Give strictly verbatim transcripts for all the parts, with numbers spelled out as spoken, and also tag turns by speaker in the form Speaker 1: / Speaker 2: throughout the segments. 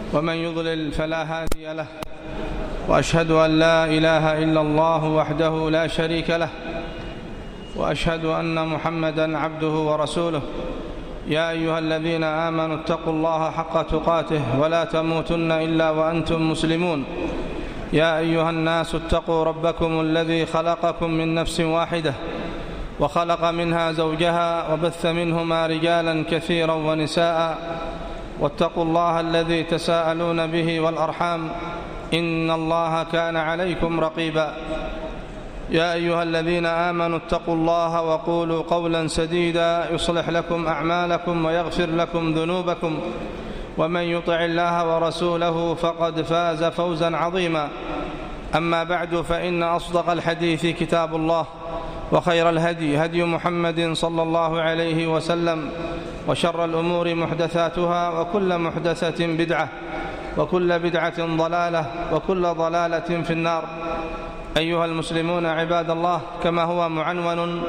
Speaker 1: ومن يضلل فلا هادي له، وأشهد أن لا إله إلا الله وحده لا شريك له، وأشهد أن محمدًا عبده ورسوله. يا أيها الذين آمنوا اتقوا الله حق تقاته ولا تموتن إلا وأنتم مسلمون. يا أيها الناس اتقوا ربكم الذي خلقكم من نفس واحدة وخلق منها زوجها وبث منهما رجالا كثيرا ونساء، واتقوا الله الذي تساءلون به والأرحام إن الله كان عليكم رقيبا. يا أيها الذين آمنوا اتقوا الله وقولوا قولا سديدا يصلح لكم أعمالكم ويغفر لكم ذنوبكم، ومن يطع الله ورسوله فقد فاز فوزا عظيما. أما بعد، فإن أصدق الحديث كتاب الله، وخير الهدي هدي محمد صلى الله عليه وسلم، وشر الأمور محدثاتها، وكل محدثة بدعة، وكل بدعة ضلالة، وكل ضلالة في النار. أيها المسلمون عباد الله، كما هو معنون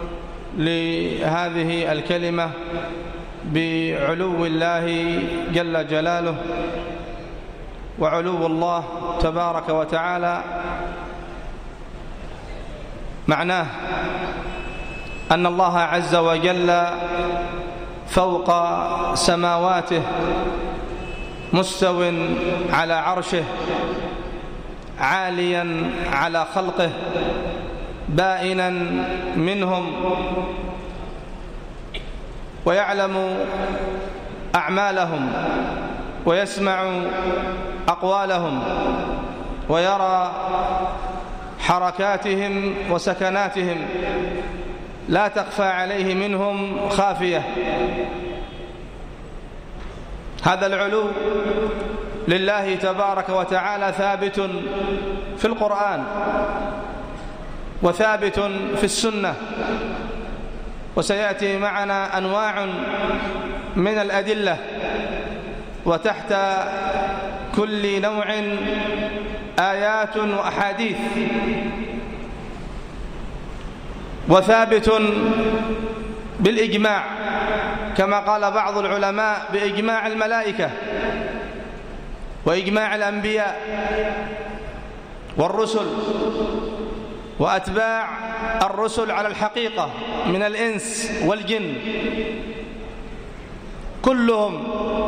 Speaker 1: لهذه الكلمة بعلو الله جل جلاله وعلو الله تبارك وتعالى، معناه أن الله عز وجل فوق سماواته مستو على عرشه، عاليا على خلقه، بائنا منهم، ويعلم أعمالهم ويسمع أقوالهم ويرى حركاتهم وسكناتهم، لا تخفى عليه منهم خافية. هذا العلو لله تبارك وتعالى ثابت في القرآن، وثابت في السنة، وسيأتي معنا أنواع من الأدلة، وتحت كل نوع آيات وأحاديث. وثابت بالإجماع، كما قال بعض العلماء بإجماع الملائكة وإجماع الأنبياء والرسل وأتباع الرسل على الحقيقة من الإنس والجن، كلهم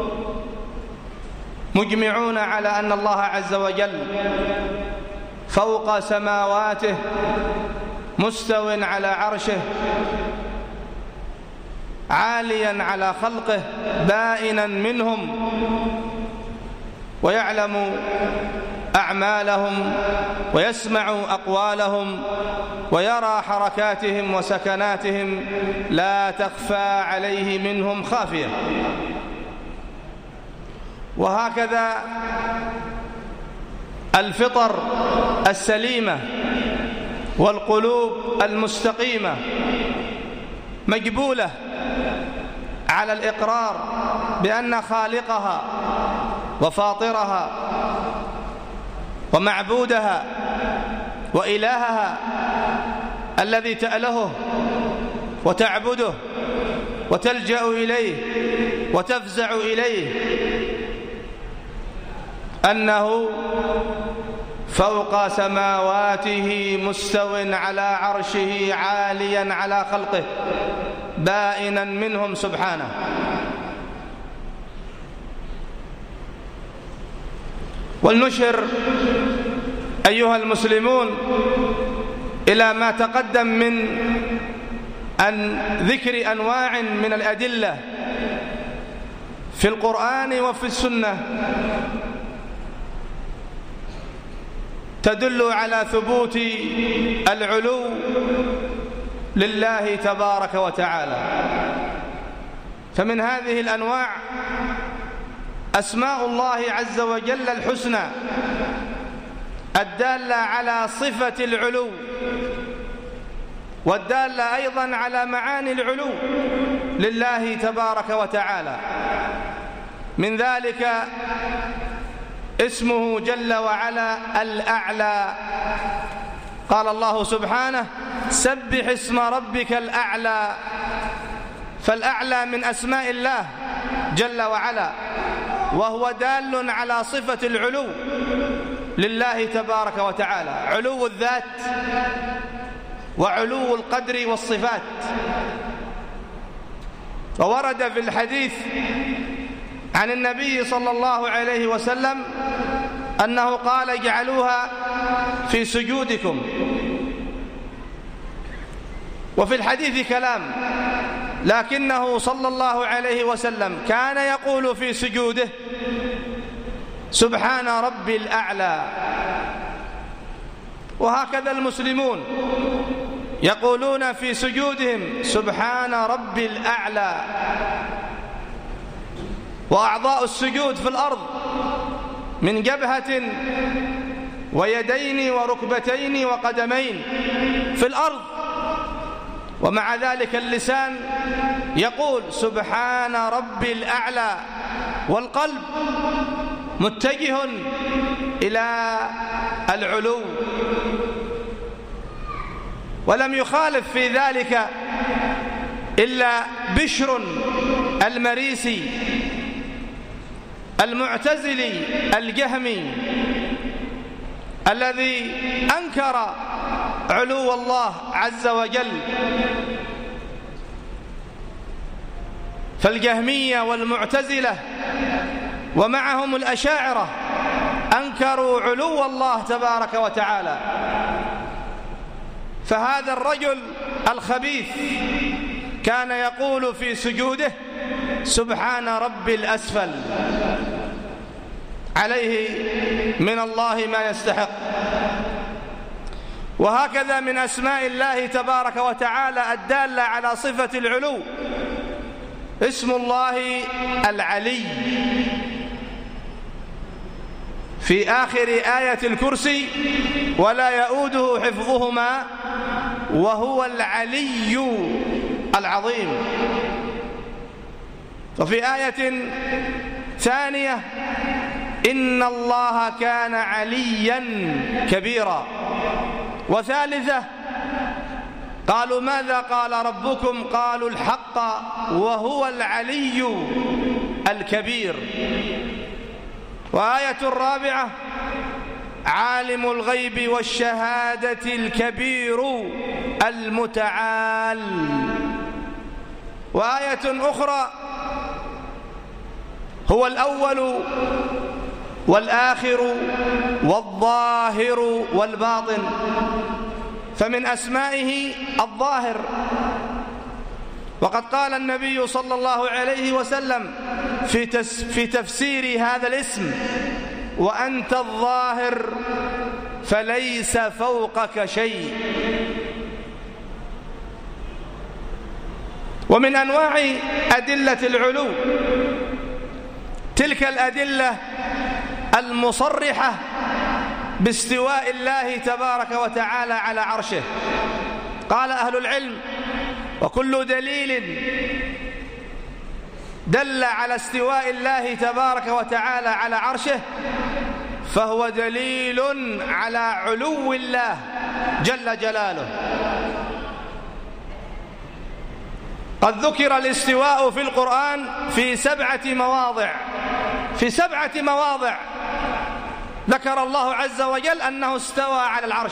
Speaker 1: مجمعون على أن الله عز وجل فوق سماواته مستو على عرشه، عاليا على خلقه، بائنا منهم، ويعلم أعمالهم ويسمع أقوالهم ويرى حركاتهم وسكناتهم، لا تخفى عليه منهم خافية. وهكذا الفطر السليمة والقلوب المستقيمة مجبولة على الإقرار بأن خالقها وفاطرها ومعبودها وإلهها الذي تألهه وتعبده وتلجأ إليه وتفزع إليه، أنه فوق سماواته مستو على عرشه، عاليا على خلقه، بائنا منهم سبحانه. ولنشر أيها المسلمون إلى ما تقدم من أن ذكر أنواع من الأدلة في القرآن وفي السنة تدل على ثبوت العلو لله تبارك وتعالى. فمن هذه الأنواع أسماء الله عز وجل الحسنى الدالة على صفة العلو، والدالة أيضا على معاني العلو لله تبارك وتعالى. من ذلك اسمه جل وعلا الأعلى، قال الله سبحانه: سبح اسم ربك الأعلى. فالأعلى من أسماء الله جل وعلا، وهو دال على صفة العلو لله تبارك وتعالى، علو الذات وعلو القدر والصفات. وورد في الحديث عن النبي صلى الله عليه وسلم أنه قال: اجعلوها في سجودكم. وفي الحديث كلام، لكنه صلى الله عليه وسلم كان يقول في سجوده: سبحان ربي الأعلى. وهكذا المسلمون يقولون في سجودهم: سبحان ربي الأعلى. وأعضاء السجود في الأرض من جبهة ويدين وركبتين وقدمين في الأرض، ومع ذلك اللسان يقول: سبحان ربي الأعلى، والقلب متجه إلى العلو. ولم يخالف في ذلك إلا بشر المريسي المعتزلي الجهمي الذي أنكر علو الله عز وجل. فالجهمية والمعتزلة ومعهم الأشاعرة أنكروا علو الله تبارك وتعالى. فهذا الرجل الخبيث كان يقول في سجوده: سبحان ربي الأسفل، عليه من الله ما يستحق. وهكذا من أسماء الله تبارك وتعالى الدالة على صفة العلو اسم الله العلي. في آخر آية الكرسي: ولا يؤوده حفظهما وهو العلي العظيم. وفي آية ثانية: إن الله كان عليا كبيرا. وثالثة: قالوا ماذا قال ربكم؟ قالوا الحق وهو العلي الكبير. وآية الرابعة: عالم الغيب والشهادة الكبير المتعال. وآية أخرى: هو الأول والآخر والظاهر والباطن. فمن أسمائه الظاهر، وقد قال النبي صلى الله عليه وسلم في, في تفسير هذا الاسم: وأنت الظاهر فليس فوقك شيء. ومن أنواع أدلة العلو تلك الأدلة المصرحة باستواء الله تبارك وتعالى على عرشه. قال أهل العلم: وكل دليل دل على استواء الله تبارك وتعالى على عرشه فهو دليل على علو الله جل جلاله. قد ذكر الاستواء في القرآن في سبعة مواضع في سبعة مواضع ذكر الله عز وجل أنه استوى على العرش.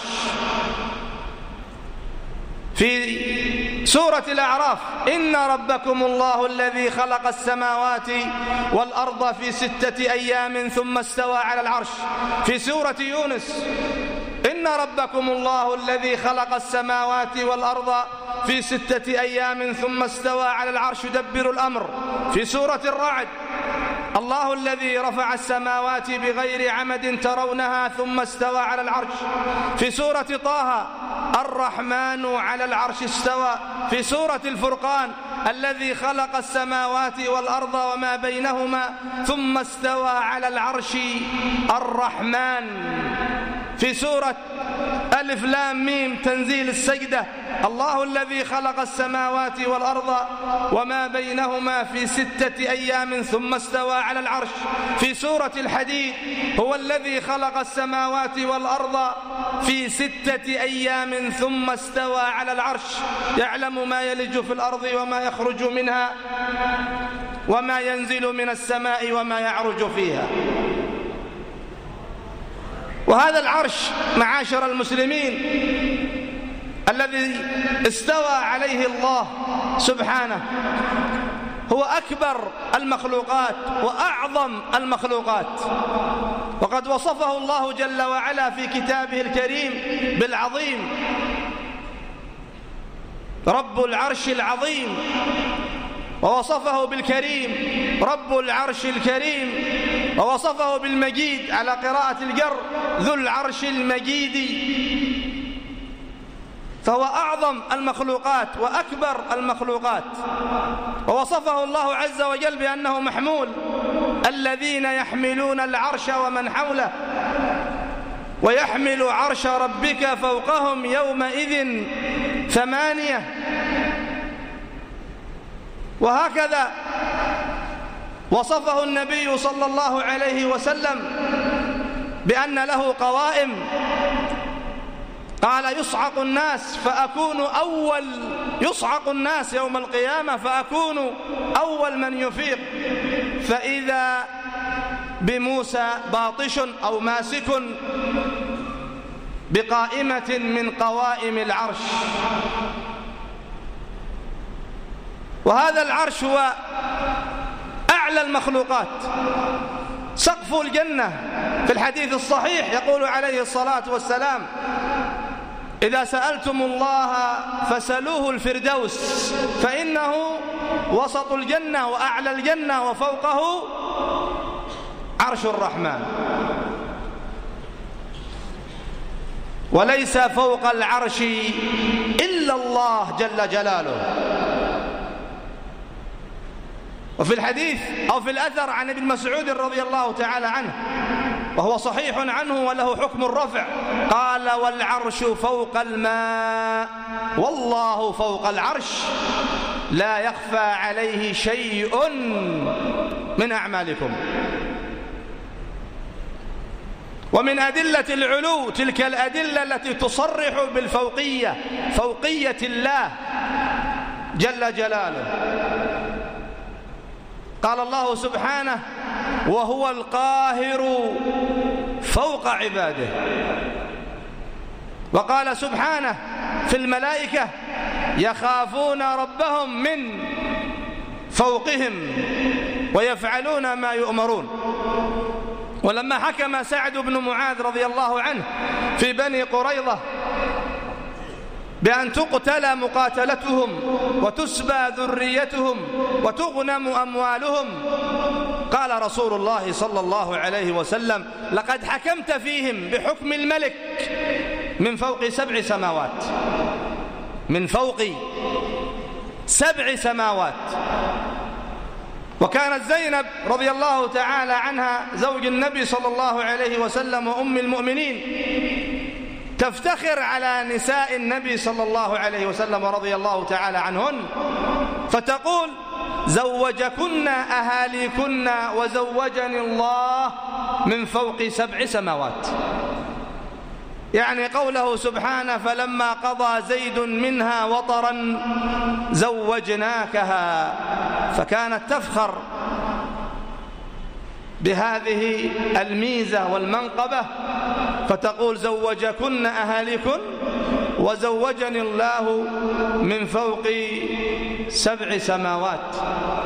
Speaker 1: في سورة الأعراف: إن ربكم الله الذي خلق السماوات والأرض في ستة أيام ثم استوى على العرش. في سورة يونس: إن ربكم الله الذي خلق السماوات والأرض في ستة أيام ثم استوى على العرش يدبر الأمر. في سورة الرعد: الله الذي رفع السماوات بغير عمد ترونها ثم استوى على العرش. في سورة طه: الرحمن على العرش استوى. في سورة الفرقان: الذي خلق السماوات والأرض وما بينهما ثم استوى على العرش الرحمن. في سورة ألف لام ميم تنزيل السجدة: الله الذي خلق السماوات والأرض وما بينهما في ستة أيام ثم استوى على العرش. في سورة الحديد: هو الذي خلق السماوات والأرض في ستة أيام ثم استوى على العرش يعلم ما يلج في الأرض وما يخرج منها وما ينزل من السماء وما يعرج فيها. وهذا العرش معاشر المسلمين الذي استوى عليه الله سبحانه هو أكبر المخلوقات وأعظم المخلوقات، وقد وصفه الله جل وعلا في كتابه الكريم بالعظيم، رب العرش العظيم، ووصفه بالكريم رب العرش الكريم، ووصفه بالمجيد على قراءة الجر ذو العرش المجيد، فهو أعظم المخلوقات وأكبر المخلوقات. ووصفه الله عز وجل بأنه محمول، الذين يحملون العرش ومن حوله ويحمل عرش ربك فوقهم يومئذ ثمانية. وهكذا وصفه النبي صلى الله عليه وسلم بأن له قوائم، قال يصعق الناس فأكون أول يصعق الناس يوم القيامة فأكون أول من يفيق، فإذا بموسى باطش أو ماسك بقائمة من قوائم العرش. وهذا العرش هو أعلى المخلوقات، سقف الجنة. في الحديث الصحيح يقول عليه الصلاة والسلام: إذا سألتم الله فسألوه الفردوس فإنه وسط الجنة وأعلى الجنة وفوقه عرش الرحمن. وليس فوق العرش إلا الله جل جلاله. وفي الحديث أو في الأثر عن ابن مسعود رضي الله تعالى عنه وهو صحيح عنه وله حكم الرفع، قال: والعرش فوق الماء والله فوق العرش لا يخفى عليه شيء من أعمالكم. ومن أدلة العلو تلك الأدلة التي تصرح بالفوقية، فوقية الله جل جلاله. قال الله سبحانه: وهو القاهر فوق عباده. وقال سبحانه في الملائكة: يخافون ربهم من فوقهم ويفعلون ما يؤمرون. ولما حكم سعد بن معاذ رضي الله عنه في بني قريظة بأن تقتل مقاتلتهم وتسبى ذريتهم وتغنم أموالهم، قال رسول الله صلى الله عليه وسلم: لقد حكمت فيهم بحكم الملك من فوق سبع سماوات، من فوق سبع سماوات. وكانت زينب رضي الله تعالى عنها زوج النبي صلى الله عليه وسلم وأم المؤمنين تفتخر على نساء النبي صلى الله عليه وسلم رضي الله تعالى عنهن، فتقول: زوجكن أهاليكن وزوجني الله من فوق سبع سماوات. يعني قوله سبحانه: فلما قضى زيد منها وطرا زوجناكها. فكانت تفخر بهذه الميزة والمنقبة، فتقول: زوجكن أهاليكن وزوجني الله من فوق سبع سماوات.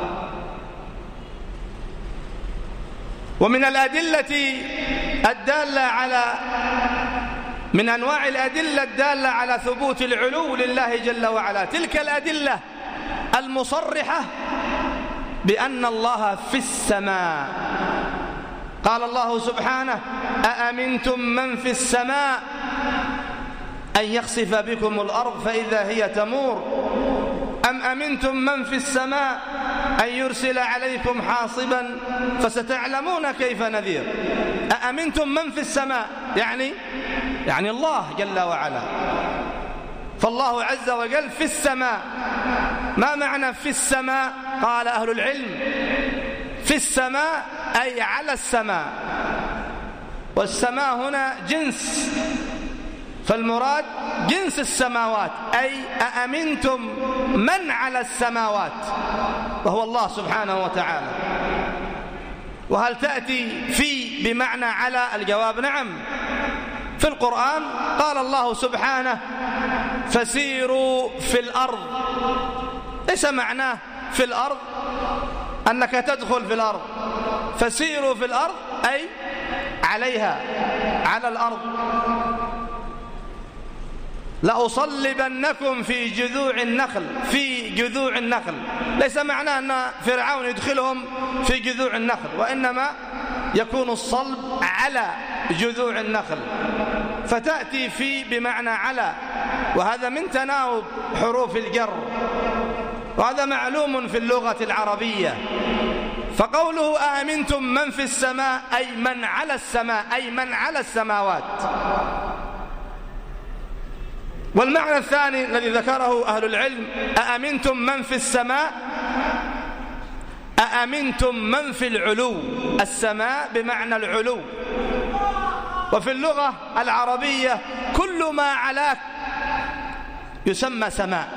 Speaker 1: ومن الأدلة الدالة على من أنواع الأدلة الدالة على ثبوت العلو لله جل وعلا تلك الأدلة المصرحة بأن الله في السماء. قال الله سبحانه: أأمنتم من في السماء أن يخسف بكم الأرض فإذا هي تمور أم أمنتم من في السماء أن يرسل عليكم حاصبا فستعلمون كيف نذير. أأمنتم من في السماء يعني يعني الله جل وعلا. فالله عز وجل في السماء. ما معنى في السماء؟ قال أهل العلم: في السماء أي على السماء، والسماء هنا جنس، فالمراد جنس السماوات، أي أأمنتم من على السماوات، وهو الله سبحانه وتعالى. وهل تأتي في بمعنى على؟ الجواب نعم. في القرآن قال الله سبحانه فسيروا في الأرض، ليس معناه في الأرض أنك تدخل في الأرض، فسيروا في الأرض أي عليها، على الأرض. لأصلبنكم في جذوع النخل، في جذوع النخل، ليس معناه أن فرعون يدخلهم في جذوع النخل، وإنما يكون الصلب على جذوع النخل، فتأتي في بمعنى على، وهذا من تناوب حروف الجر، وهذا معلوم في اللغة العربية. فقوله أأمنتم من في السماء أي من على السماء، أي من على السماوات. والمعنى الثاني الذي ذكره أهل العلم أأمنتم من في السماء، أأمنتم من في العلو، السماء بمعنى العلو. وفي اللغة العربية كل ما علاك يسمى سماء،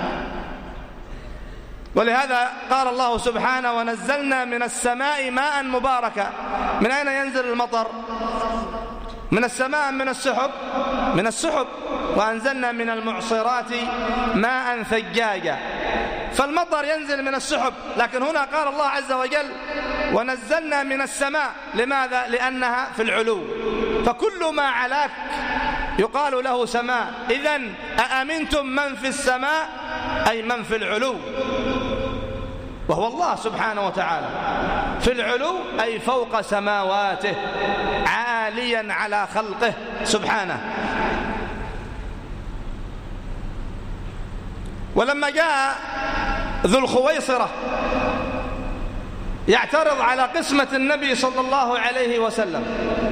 Speaker 1: ولهذا قال الله سبحانه ونزلنا من السماء ماء مباركا. من أين ينزل المطر؟ من السماء، من السحب، من السحب. وأنزلنا من المعصرات ماء ثجاجا، فالمطر ينزل من السحب. لكن هنا قال الله عز وجل ونزلنا من السماء، لماذا؟ لأنها في العلو، فكل ما علاك يقال له سماء. إذن أأمنتم من في السماء أي من في العلو، وهو الله سبحانه وتعالى في العلو، أي فوق سماواته، عاليا على خلقه سبحانه. ولما جاء ذو الخويصرة يعترض على قسمة النبي صلى الله عليه وسلم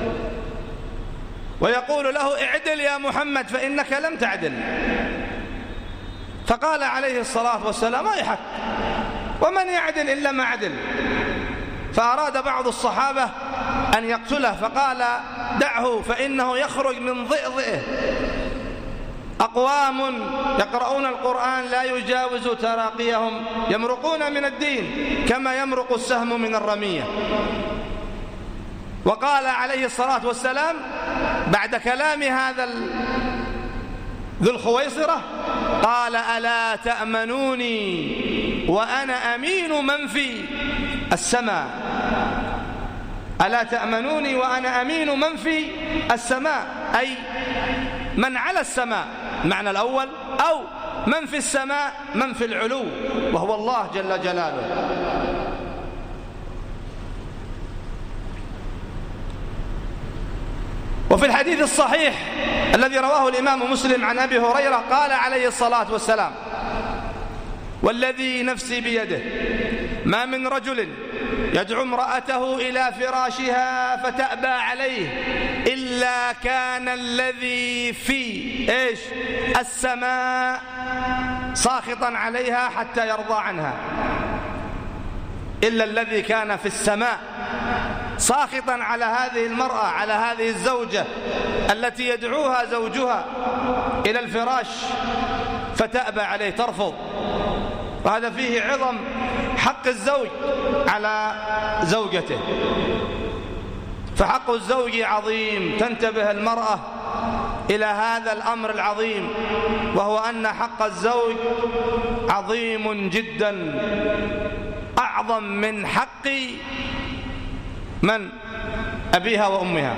Speaker 1: ويقول له اعدل يا محمد فإنك لم تعدل، فقال عليه الصلاة والسلام أي حق، ومن يعدل إلا ما عدل. فأراد بعض الصحابة أن يقتله، فقال دعه فإنه يخرج من ضئضئه. أقوام يقرؤون القرآن لا يجاوز تراقيهم، يمرقون من الدين كما يمرق السهم من الرمية. وقال عليه الصلاة والسلام بعد كلام هذا ذو الخويصرة قال ألا تأمنوني وأنا أمين من في السماء، ألا تأمنوني وأنا أمين من في السماء، أي من على السماء المعنى الأول، أو من في السماء من في العلو، وهو الله جل جلاله. وفي الحديث الصحيح الذي رواه الإمام مسلم عن أبي هريرة قال عليه الصلاة والسلام والذي نفسي بيده ما من رجل يدعو امرأته إلى فراشها فتأبى عليه إلا كان الذي في إيش السماء ساخطا عليها حتى يرضى عنها، إلا الذي كان في السماء ساخطا على هذه المرأة، على هذه الزوجة التي يدعوها زوجها إلى الفراش فتأبى عليه، ترفض. وهذا فيه عظم حق الزوج على زوجته، فحق الزوج عظيم. تنتبه المرأة إلى هذا الأمر العظيم، وهو أن حق الزوج عظيم جدا، أعظم من حق من؟ أبيها وأمها.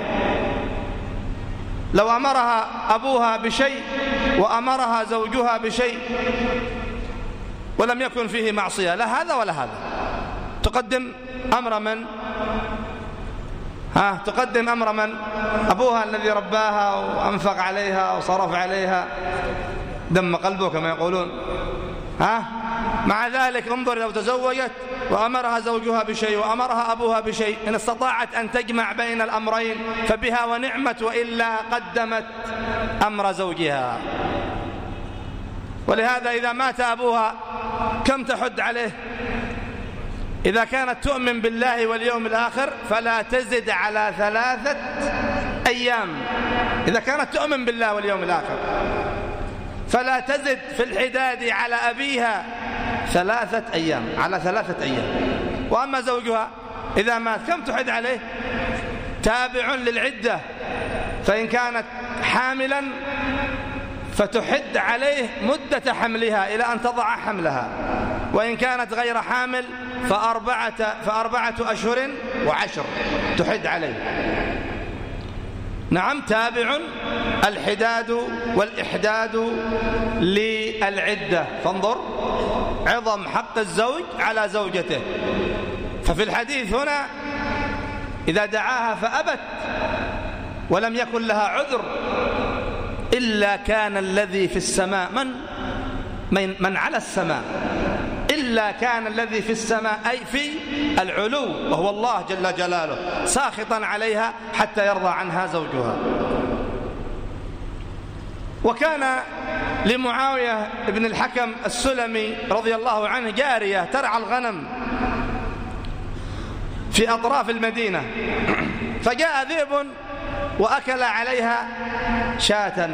Speaker 1: لو أمرها أبوها بشيء وأمرها زوجها بشيء ولم يكن فيه معصية، لا هذا ولا هذا، تقدم أمر من؟ ها تقدم أمر من؟ أبوها الذي رباها وأنفق عليها وصرف عليها دم قلبه كما يقولون. ها مع ذلك انظر لو تزوجت وأمرها زوجها بشيء وأمرها أبوها بشيء، إن استطاعت أن تجمع بين الأمرين فبها ونعمت، وإلا قدمت أمر زوجها. ولهذا إذا مات أبوها كم تحد عليه؟ إذا كانت تؤمن بالله واليوم الآخر فلا تزد على ثلاثة أيام إذا كانت تؤمن بالله واليوم الآخر، فلا تزد في الحداد على أبيها ثلاثة أيام، على ثلاثة أيام. وأما زوجها إذا مات كم تحد عليه؟ تابع للعدة، فإن كانت حاملا فتحد عليه مدة حملها إلى أن تضع حملها، وإن كانت غير حامل فأربعة, فأربعة أشهر وعشر تحد عليه. نعم، تابع الحداد والإحداد للعدة. فانظر عظم حق الزوج على زوجته. ففي الحديث هنا إذا دعاها فأبت ولم يكن لها عذر إلا كان الذي في السماء من من, من على السماء إلا كان الذي في السماء أي في العلو وهو الله جل جلاله ساخطا عليها حتى يرضى عنها زوجها. وكان لمعاوية بن الحكم السلمي رضي الله عنه جارية ترعى الغنم في أطراف المدينة، فجاء ذئب وأكل عليها شاة،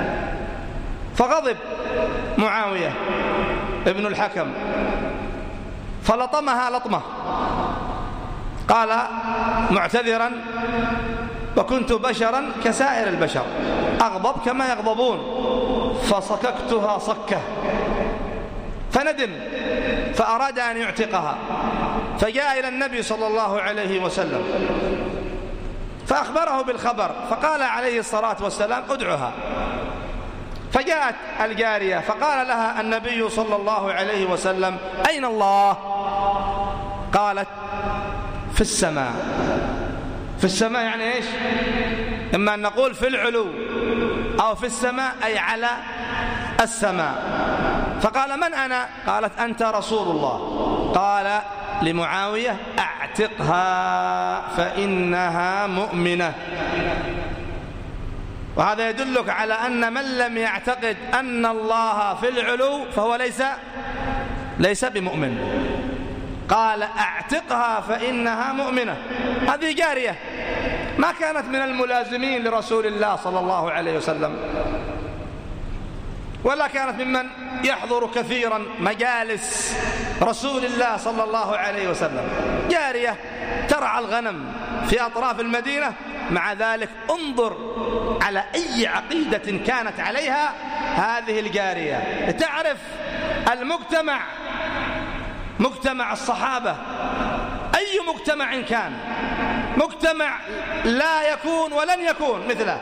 Speaker 1: فغضب معاوية ابن الحكم فلطمها لطمة، قال معتذرا وكنت بشرا كسائر البشر أغضب كما يغضبون، فصككتها صكة، فندم فأراد أن يعتقها، فجاء إلى النبي صلى الله عليه وسلم فأخبره بالخبر، فقال عليه الصلاة والسلام ادعها. فجاءت الجارية فقال لها النبي صلى الله عليه وسلم أين الله؟ قالت في السماء. في السماء يعني إيش؟ إما أن نقول في العلو أو في السماء أي على السماء. فقال من أنا؟ قالت أنت رسول الله. قال لمعاوية اعتقها فإنها مؤمنة. وهذا يدلك على أن من لم يعتقد أن الله في العلو فهو ليس ليس بمؤمن. قال اعتقها فإنها مؤمنة. هذه جارية ما كانت من الملازمين لرسول الله صلى الله عليه وسلم، ولا كانت ممن يحضر كثيرا مجالس رسول الله صلى الله عليه وسلم، جارية ترعى الغنم في أطراف المدينة. مع ذلك انظر على أي عقيدة كانت عليها هذه الجارية، تعرف المجتمع، مجتمع الصحابة أي مجتمع كان، مجتمع لا يكون ولن يكون مثله،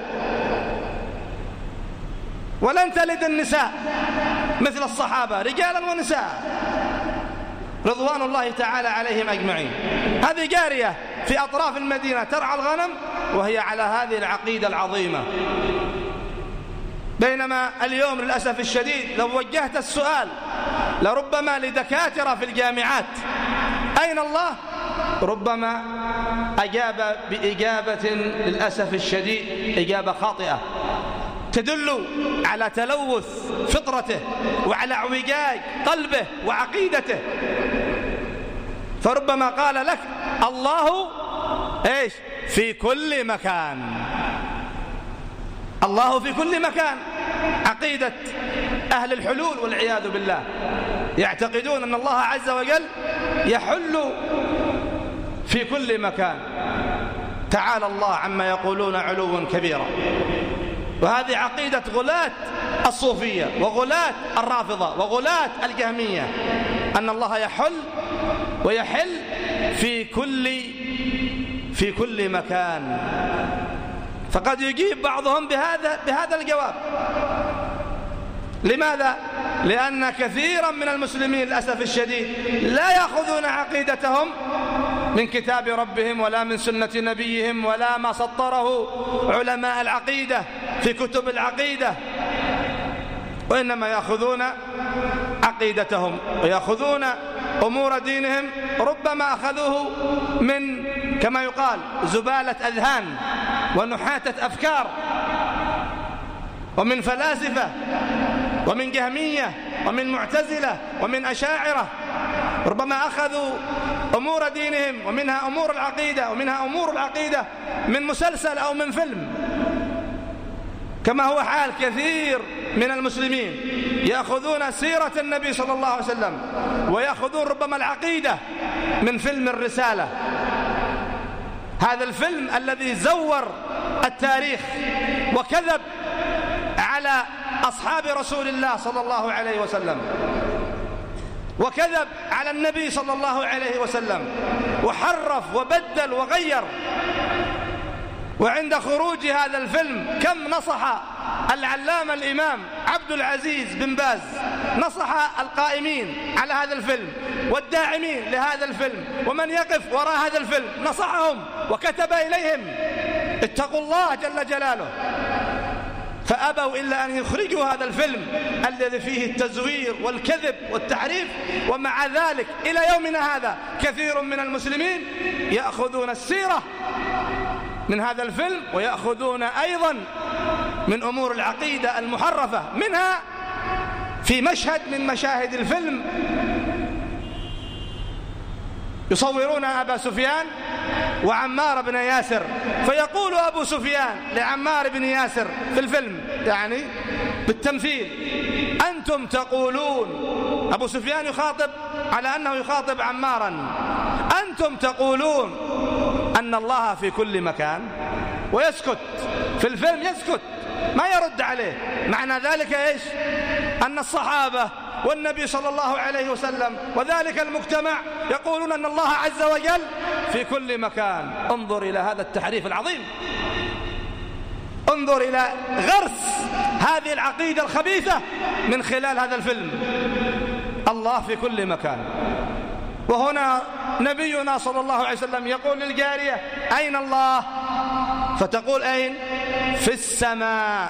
Speaker 1: ولن تلد النساء مثل الصحابة رجالا ونساء رضوان الله تعالى عليهم أجمعين. هذه جارية في أطراف المدينة ترعى الغنم وهي على هذه العقيدة العظيمة. بينما اليوم للأسف الشديد لو وجهت السؤال لربما لدكاترة في الجامعات أين الله؟ ربما أجاب بإجابة للأسف الشديد إجابة خاطئة تدل على تلوث فطرته وعلى اعوجاج قلبه وعقيدته. فربما قال لك الله إيش؟ في كل مكان، الله في كل مكان. عقيدة أهل الحلول والعياذ بالله يعتقدون أن الله عز وجل يحل في كل مكان، تعالى الله عما يقولون علوا كبيرا. وهذه عقيدة غلاة الصوفية وغلاة الرافضة وغلاة الجهمية، أن الله يحل ويحل في كل في كل مكان. فقد يجيب بعضهم بهذا بهذا الجواب. لماذا؟ لأن كثيرا من المسلمين للأسف الشديد لا يأخذون عقيدتهم من كتاب ربهم ولا من سنة نبيهم ولا ما سطره علماء العقيدة في كتب العقيدة، وإنما يأخذون عقيدتهم ويأخذون أمور دينهم ربما أخذوه من كما يقال زبالة أذهان ونحاتة أفكار ومن فلاسفة ومن جهمية ومن معتزلة ومن أشاعرة، ربما أخذوا أمور دينهم ومنها أمور العقيدة ومنها أمور العقيدة من مسلسل أو من فيلم، كما هو حال كثير من المسلمين يأخذون سيرة النبي صلى الله عليه وسلم ويأخذون ربما العقيدة من فيلم الرسالة، هذا الفيلم الذي زور التاريخ وكذب على أصحاب رسول الله صلى الله عليه وسلم وكذب على النبي صلى الله عليه وسلم وحرف وبدل وغير. وعند خروج هذا الفيلم كم نصح العلامة الإمام عبد العزيز بن باز، نصح القائمين على هذا الفيلم والداعمين لهذا الفيلم ومن يقف وراء هذا الفيلم، نصحهم وكتب إليهم اتقوا الله جل جلاله، فأبوا إلا أن يخرجوا هذا الفيلم الذي فيه التزوير والكذب والتحريف. ومع ذلك إلى يومنا هذا كثير من المسلمين يأخذون السيرة من هذا الفيلم ويأخذون أيضا من أمور العقيدة المحرفة، منها في مشهد من مشاهد الفيلم يصورون أبا سفيان وعمار بن ياسر، فيقول أبو سفيان لعمار بن ياسر في الفيلم يعني بالتمثيل أنتم تقولون، أبو سفيان يخاطب على أنه يخاطب عمارا، أنتم تقولون أن الله في كل مكان، ويسكت في الفيلم، يسكت ما يرد عليه. معنى ذلك إيش؟ أن الصحابة والنبي صلى الله عليه وسلم وذلك المجتمع يقولون أن الله عز وجل في كل مكان. انظر إلى هذا التحريف العظيم، انظر إلى غرس هذه العقيدة الخبيثة من خلال هذا الفيلم. الله في كل مكان، وهنا نبينا صلى الله عليه وسلم يقول للجارية أين الله؟ فتقول أين؟ في السماء.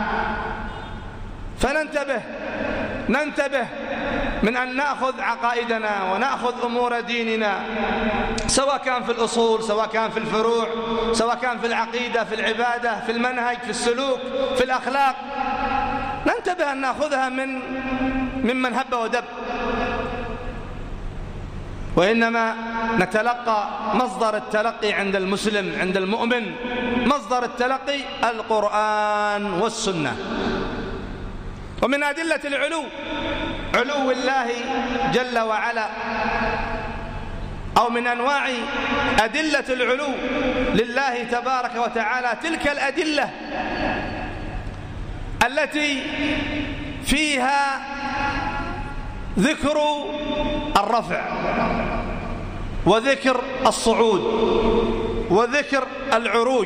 Speaker 1: فننتبه ننتبه من أن نأخذ عقائدنا ونأخذ أمور ديننا، سواء كان في الأصول، سواء كان في الفروع، سواء كان في العقيدة، في العبادة، في المنهج، في السلوك، في الأخلاق، ننتبه أن نأخذها من ممن هب ودب، وإنما نتلقى مصدر التلقي عند المسلم عند المؤمن، مصدر التلقي القرآن والسنة. ومن أدلة العلو علو الله جل وعلا، أو من أنواع أدلة العلو لله تبارك وتعالى تلك الأدلة التي فيها ذكر الرفع وذكر الصعود وذكر العروج.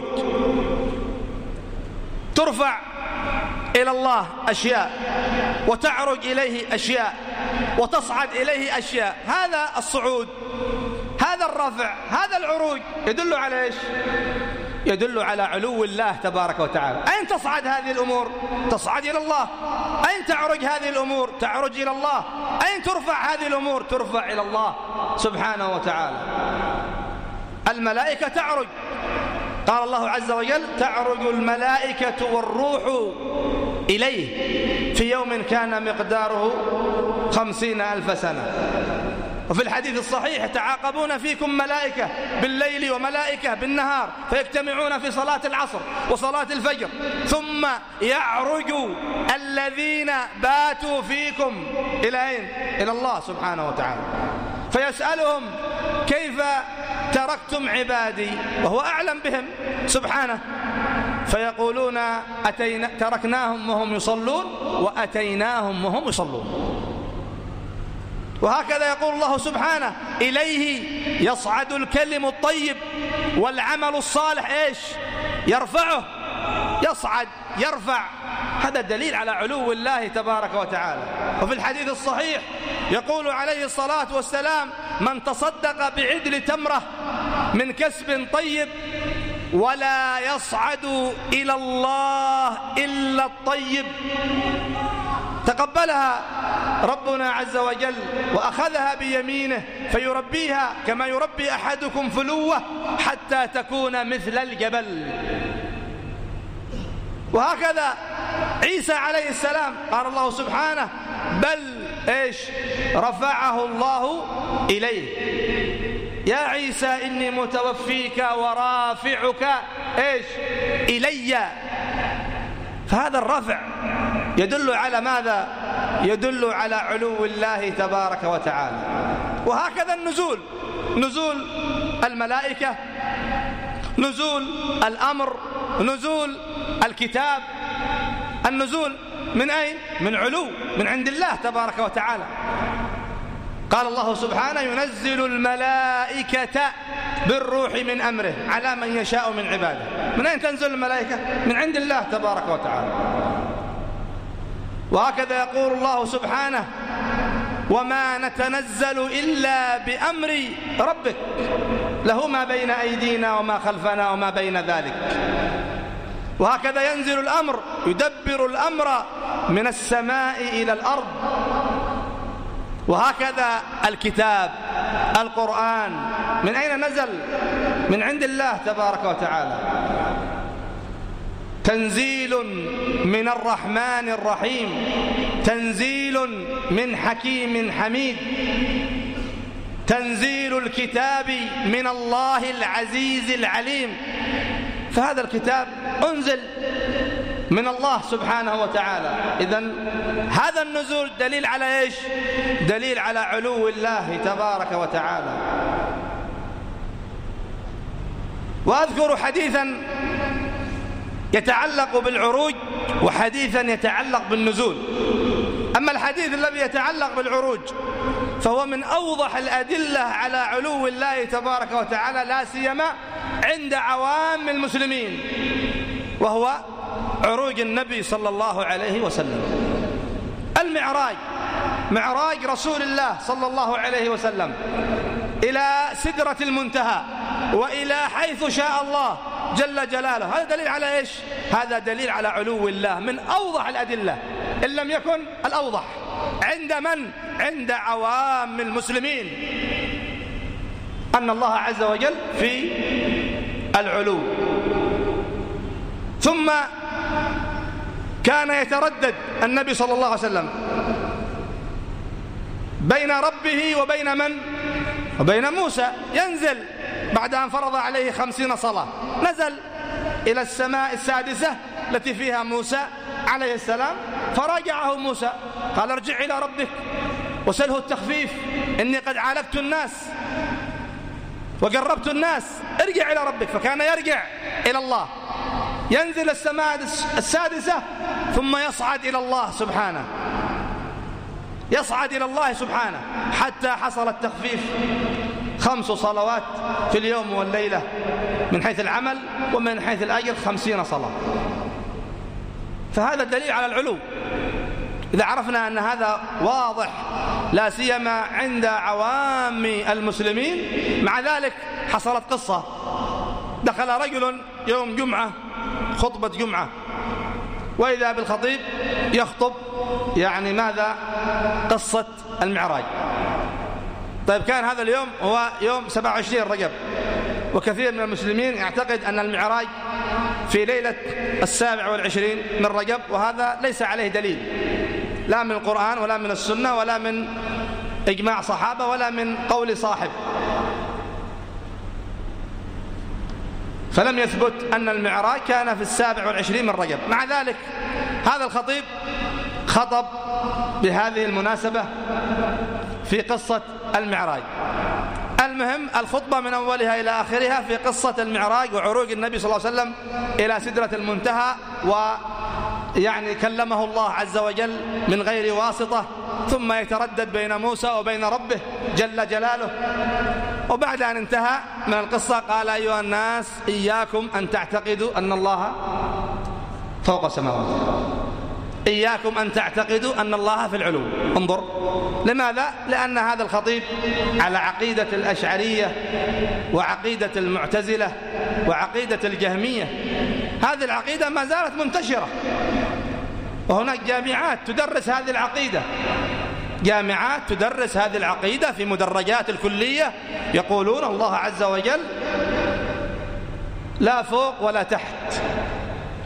Speaker 1: ترفع إلى الله أشياء وتعرج إليه أشياء وتصعد إليه أشياء. هذا الصعود، هذا الرفع، هذا العروج يدل على إيش؟ يدل على علو الله تبارك وتعالى. أين تصعد هذه الأمور؟ تصعد إلى الله. أين تعرج هذه الأمور؟ تعرج إلى الله. أين ترفع هذه الأمور؟ ترفع إلى الله سبحانه وتعالى. الملائكة تعرج، قال الله عز وجل تعرج الملائكة والروح إليه في يوم كان مقداره خمسين ألف سنة. وفي الحديث الصحيح تعاقبون فيكم ملائكة بالليل وملائكة بالنهار، فيجتمعون في صلاة العصر وصلاة الفجر، ثم يعرج الذين باتوا فيكم إلى أين؟ إلى الله سبحانه وتعالى، فيسألهم كيف تركتم عبادي وهو أعلم بهم سبحانه، فيقولون أتينا تركناهم وهم يصلون وأتيناهم وهم يصلون. وهكذا يقول الله سبحانه إليه يصعد الكلم الطيب والعمل الصالح إيش؟ يرفعه، يصعد يرفع. هذا دليل على علو الله تبارك وتعالى. وفي الحديث الصحيح يقول عليه الصلاة والسلام من تصدق بعدل تمرة من كسب طيب ولا يصعد إلى الله إلا الطيب، تقبلها ربنا عز وجل وأخذها بيمينه فيربيها كما يربي أحدكم فلوة حتى تكون مثل الجبل. وهكذا عيسى عليه السلام قال الله سبحانه بل إيش رفعه الله إليه يا عيسى إني متوفيك ورافعك إيش إلي. فهذا الرفع يدل على ماذا؟ يدل على علو الله تبارك وتعالى. وهكذا النزول، نزول الملائكة، نزول الأمر، نزول الكتاب. النزول من أين؟ من علو، من عند الله تبارك وتعالى. قال الله سبحانه ينزل الملائكة بالروح من أمره على من يشاء من عباده. من أين تنزل الملائكة؟ من عند الله تبارك وتعالى. وهكذا يقول الله سبحانه وما نتنزل إلا بأمر ربك له ما بين أيدينا وما خلفنا وما بين ذلك. وهكذا ينزل الأمر يدبر الأمر من السماء إلى الأرض. وهكذا الكتاب القرآن من أين نزل؟ من عند الله تبارك وتعالى. تنزيل من الرحمن الرحيم، تنزيل من حكيم حميد، تنزيل الكتاب من الله العزيز العليم. فهذا الكتاب أنزل من الله سبحانه وتعالى. إذن هذا النزول دليل على إيش؟ دليل على علو الله تبارك وتعالى. وأذكر حديثا يتعلق بالعروج وحديثا يتعلق بالنزول. أما الحديث الذي يتعلق بالعروج فهو من أوضح الأدلة على علو الله تبارك وتعالى لا سيما عند عوام المسلمين، وهو عروج النبي صلى الله عليه وسلم. المعراج، معراج رسول الله صلى الله عليه وسلم إلى سدرة المنتهى وإلى حيث شاء الله جل جلاله. هذا دليل على إيش؟ هذا دليل على علو الله من أوضح الأدلة، إن لم يكن الأوضح. عند من؟ عند عوام المسلمين، أن الله عز وجل في العلو. ثم كان يتردد النبي صلى الله عليه وسلم بين ربه وبين من؟ وبين موسى. ينزل بعد أن فرض عليه خمسين صلاة، نزل إلى السماء السادسة التي فيها موسى عليه السلام، فراجعه موسى قال ارجع إلى ربك وسله التخفيف، إني قد عالجت الناس وقربت الناس، ارجع إلى ربك. فكان يرجع إلى الله، ينزل السماء السادسة ثم يصعد إلى الله سبحانه، يصعد إلى الله سبحانه حتى حصل التخفيف خمس صلوات في اليوم والليلة من حيث العمل ومن حيث الأجر خمسين صلاة. فهذا دليل على العلو. إذا عرفنا أن هذا واضح لا سيما عند عوام المسلمين. مع ذلك حصلت قصة، دخل رجل يوم جمعة خطبة جمعة وإذا بالخطيب يخطب يعني ماذا؟ قصة المعراج. طيب كان هذا اليوم هو يوم سبعة وعشرين رجب، وكثير من المسلمين يعتقد أن المعراج في ليلة السابع والعشرين من رجب، وهذا ليس عليه دليل لا من القرآن ولا من السنة ولا من إجماع صحابة ولا من قول صاحب. فلم يثبت أن المعراج كان في السابع والعشرين من رجب. مع ذلك هذا الخطيب خطب بهذه المناسبة في قصة المعراج. المهم الخطبة من أولها إلى آخرها في قصة المعراج وعروج النبي صلى الله عليه وسلم إلى سدرة المنتهى، ويعني كلمه الله عز وجل من غير واسطة، ثم يتردد بين موسى وبين ربه جل جلاله. وبعد أن انتهى من القصة قال أيها الناس إياكم أن تعتقدوا أن الله فوق السماوات، إياكم أن تعتقدوا أن الله في العلو. انظر لماذا؟ لأن هذا الخطيب على عقيدة الأشعرية وعقيدة المعتزلة وعقيدة الجهمية. هذه العقيدة ما زالت منتشرة، وهناك جامعات تدرس هذه العقيدة، جامعات تدرس هذه العقيدة في مدرجات الكلية، يقولون الله عز وجل لا فوق ولا تحت،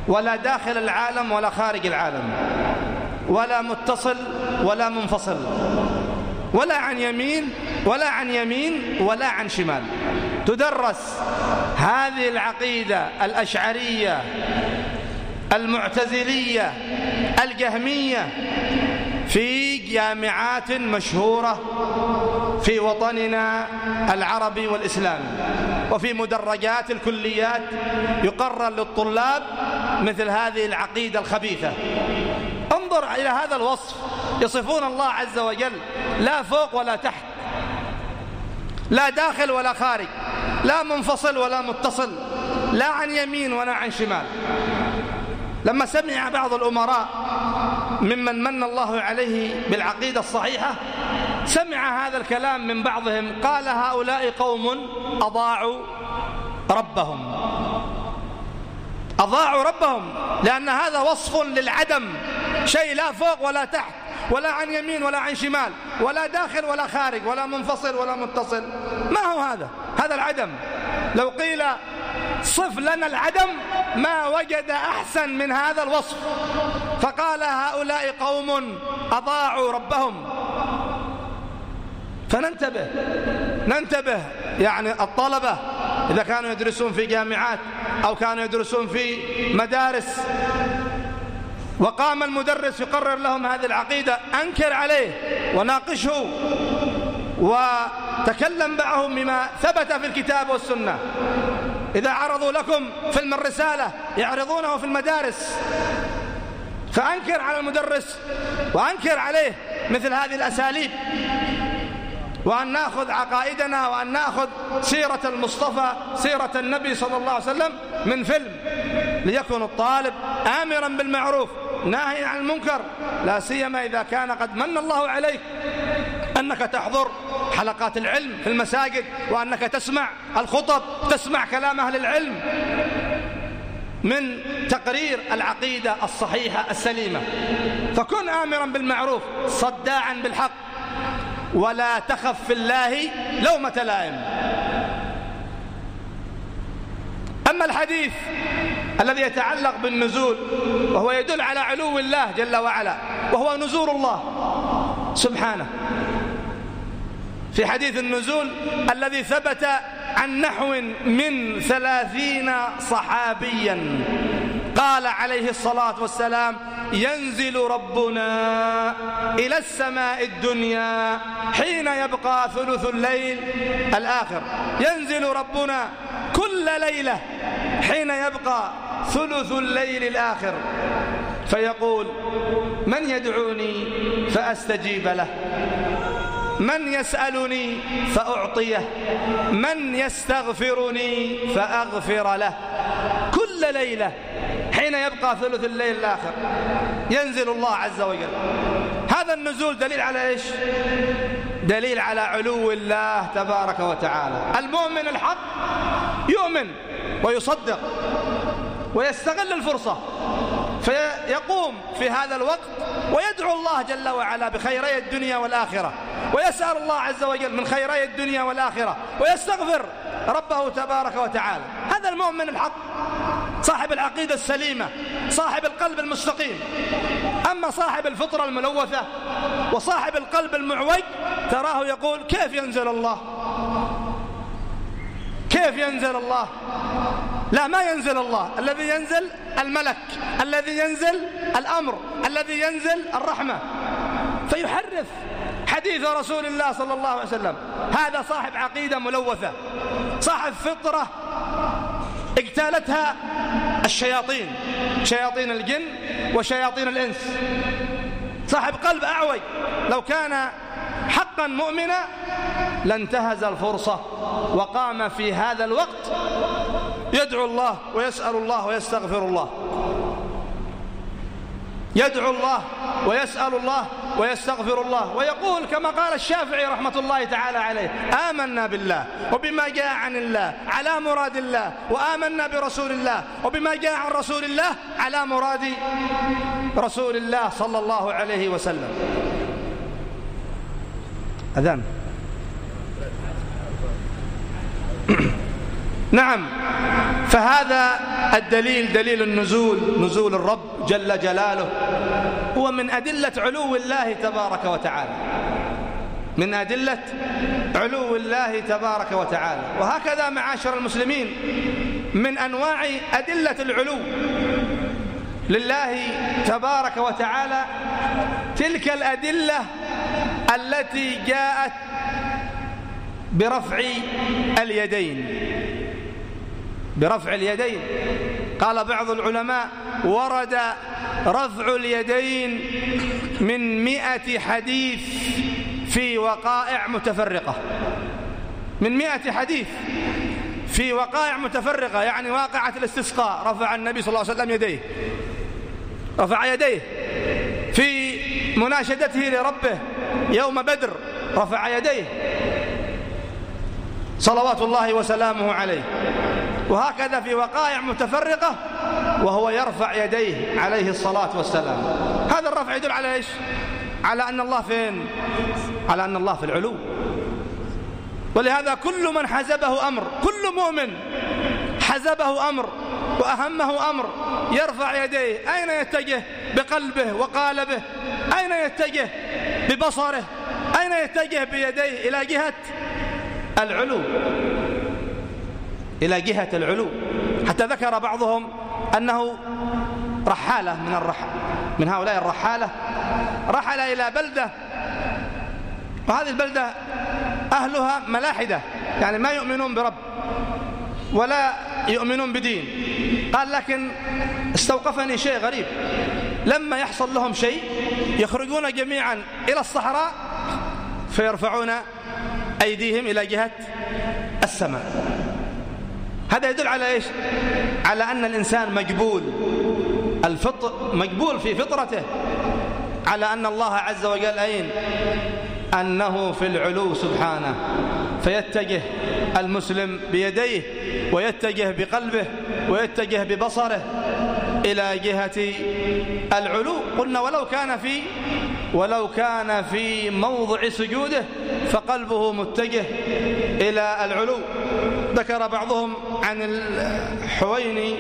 Speaker 1: ولا داخل العالم ولا خارج العالم، ولا متصل ولا منفصل، ولا عن يمين ولا عن يمين ولا عن شمال. تدرس هذه العقيدة الأشعرية المعتزلية الجهمية في جامعات مشهورة في وطننا العربي والإسلامي، وفي مدرجات الكليات يقرر للطلاب مثل هذه العقيدة الخبيثة. انظر إلى هذا الوصف، يصفون الله عز وجل لا فوق ولا تحت، لا داخل ولا خارج، لا منفصل ولا متصل، لا عن يمين ولا عن شمال. لما سمع بعض الأمراء ممن من الله عليه بالعقيدة الصحيحة، سمع هذا الكلام من بعضهم، قال هؤلاء قوم أضاعوا ربهم. أضاعوا ربهم، لأن هذا وصف للعدم، شيء لا فوق ولا تحت ولا عن يمين ولا عن شمال ولا داخل ولا خارج ولا منفصل ولا متصل. ما هو هذا؟ هذا العدم. لو قيل صف لنا العدم ما وجد أحسن من هذا الوصف. فقال هؤلاء قوم أضاعوا ربهم. فننتبه ننتبه يعني الطلبة إذا كانوا يدرسون في جامعات أو كانوا يدرسون في مدارس وقام المدرس يقرر لهم هذه العقيدة، أنكر عليه وناقشه وتكلم معهم بما ثبت في الكتاب والسنة. إذا عرضوا لكم فيلم الرسالة يعرضونه في المدارس، فأنكر على المدرس وأنكر عليه مثل هذه الأساليب، وأن نأخذ عقائدنا وأن نأخذ سيرة المصطفى سيرة النبي صلى الله عليه وسلم من فيلم، ليكن الطالب آمرا بالمعروف ناهيا عن المنكر، لا سيما إذا كان قد من الله عليك أنك تحضر حلقات العلم في المساجد، وأنك تسمع الخطب، تسمع كلام أهل العلم من تقرير العقيدة الصحيحة السليمة. فكن آمرا بالمعروف صداعا بالحق، ولا تخف في الله لومة لائم. أما الحديث الذي يتعلق بالنزول، وهو يدل على علو الله جل وعلا، وهو نزول الله سبحانه، في حديث النزول الذي ثبت عن نحو من ثلاثين صحابيا قال عليه الصلاة والسلام: ينزل ربنا إلى السماء الدنيا حين يبقى ثلث الليل الآخر. ينزل ربنا كل ليلة حين يبقى ثلث الليل الآخر، فيقول: من يدعوني فأستجيب له، من يسألني فأعطيه، من يستغفرني فأغفر له. كل ليلة حين يبقى ثلث الليل الآخر ينزل الله عز وجل. هذا النزول دليل على إيش؟ دليل على علو الله تبارك وتعالى. المؤمن الحق يؤمن ويصدق ويستغل الفرصة، فيقوم في هذا الوقت ويدعو الله جل وعلا بخيري الدنيا والآخرة، ويسأل الله عز وجل من خيري الدنيا والآخرة، ويستغفر ربه تبارك وتعالى. هذا المؤمن الحق، صاحب العقيدة السليمة، صاحب القلب المستقيم. أما صاحب الفطرة الملوثة وصاحب القلب المعوج تراه يقول: كيف ينزل الله؟ كيف ينزل الله؟ لا، ما ينزل الله. الذي ينزل الملك، الذي ينزل الأمر، الذي ينزل الرحمة. فيحرف حديث رسول الله صلى الله عليه وسلم. هذا صاحب عقيدة ملوثة، صاحب فطرة اجتالتها الشياطين، شياطين الجن وشياطين الإنس، صاحب قلب أعوج. لو كان حقا مؤمنا لانتهز الفرصة وقام في هذا الوقت يدعو الله ويسأل الله ويستغفر الله، يدعو الله ويسأل الله ويستغفر الله، ويقول كما قال الشافعي رحمة الله تعالى عليه: آمنا بالله وبما جاء عن الله على مراد الله، وآمنا برسول الله وبما جاء عن رسول الله على مراد رسول الله صلى الله عليه وسلم. أذان. نعم، فهذا الدليل دليل النزول، نزول الرب جل جلاله هو من أدلة علو الله تبارك وتعالى، من أدلة علو الله تبارك وتعالى. وهكذا معاشر المسلمين من أنواع أدلة العلو لله تبارك وتعالى تلك الأدلة التي جاءت برفع اليدين، برفع اليدين. قال بعض العلماء: ورد رفع اليدين من مئة حديث في وقائع متفرقة، من مئة حديث في وقائع متفرقة، يعني واقعة الاستسقاء رفع النبي صلى الله عليه وسلم يديه، رفع يديه. في مناشدته لربه يوم بدر رفع يديه صلوات الله وسلامه عليه. وهكذا في وقائع متفرقة وهو يرفع يديه عليه الصلاة والسلام. هذا الرفع يدل على إيش؟ على أن الله فين؟ على أن الله في العلو. ولهذا كل من حزبه أمر، كل مؤمن حزبه أمر وأهمه أمر يرفع يديه. أين يتجه بقلبه وقالبه؟ أين يتجه ببصره؟ أين يتجه بيديه؟ إلى جهة العلو، إلى جهة العلو. حتى ذكر بعضهم أنه رحالة من الرح من هؤلاء الرحالة رحل إلى بلدة، وهذه البلدة أهلها ملاحدة، يعني ما يؤمنون برب ولا يؤمنون بدين. قال: لكن استوقفني شيء غريب، لما يحصل لهم شيء يخرجون جميعا إلى الصحراء فيرفعون أيديهم إلى جهة السماء. هذا يدل على إيش؟ على أن الإنسان مجبول، الفطر مجبول في فطرته على أن الله عز وجل أين؟ أنه في العلو سبحانه، فيتجه المسلم بيديه ويتجه بقلبه ويتجه ببصره إلى جهة العلو. قلنا ولو كان في ولو كان في موضع سجوده فقلبه متجه إلى العلو. ذكر بعضهم عن الحويني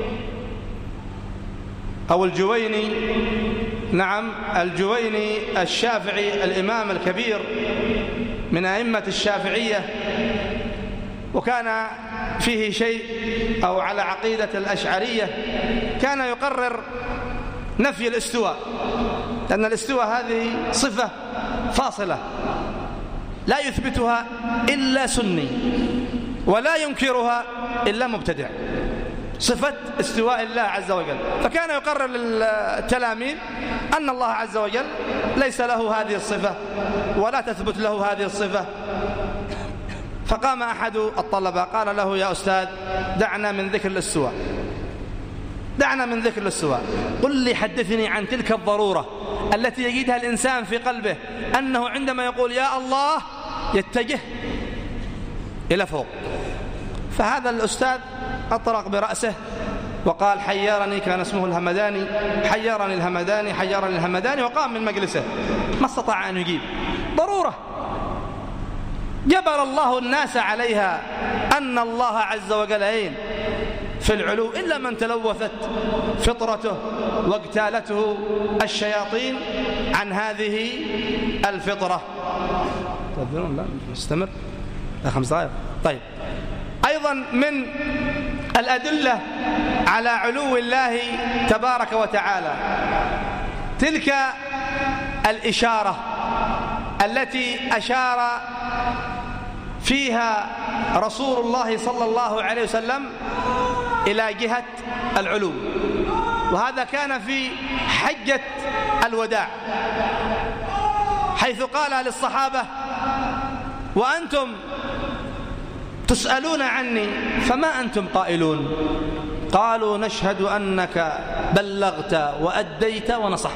Speaker 1: أو الجويني، نعم الجويني الشافعي الإمام الكبير من أئمة الشافعية، وكان فيه شيء أو على عقيدة الأشعرية، كان يقرر نفي الاستواء، لأن الاستواء هذه صفة فاصلة لا يثبتها إلا سني ولا ينكرها إلا مبتدع، صفة استواء الله عز وجل. فكان يقرر للتلاميذ أن الله عز وجل ليس له هذه الصفة ولا تثبت له هذه الصفة. فقام أحد الطلبة قال له: يا أستاذ، دعنا من ذكر الاستواء، دعنا من ذكر الاستواء، قل لي، حدثني عن تلك الضرورة التي يجدها الإنسان في قلبه أنه عندما يقول يا الله يتجه إلى فوق. فهذا الأستاذ أطرق برأسه وقال: حيرني، كان اسمه الهمداني، حيرني الهمداني حيرني الهمداني، وقام من مجلسه، ما استطاع أن يجيب. ضرورة جبل الله الناس عليها أن الله عز وجل أين؟ في العلو، إلا من تلوثت فطرته واجتالته الشياطين عن هذه الفطرة. تذكرون؟ لا نستمر خمس دقائق. طيب، أيضا من الأدلة على علو الله تبارك وتعالى تلك الإشارة التي أشار فيها رسول الله صلى الله عليه وسلم إلى جهة العلو، وهذا كان في حجة الوداع، حيث قال للصحابة: وأنتم تسألون عني فما أنتم قائلون؟ قالوا: نشهد أنك بلغت وأديت ونصحت.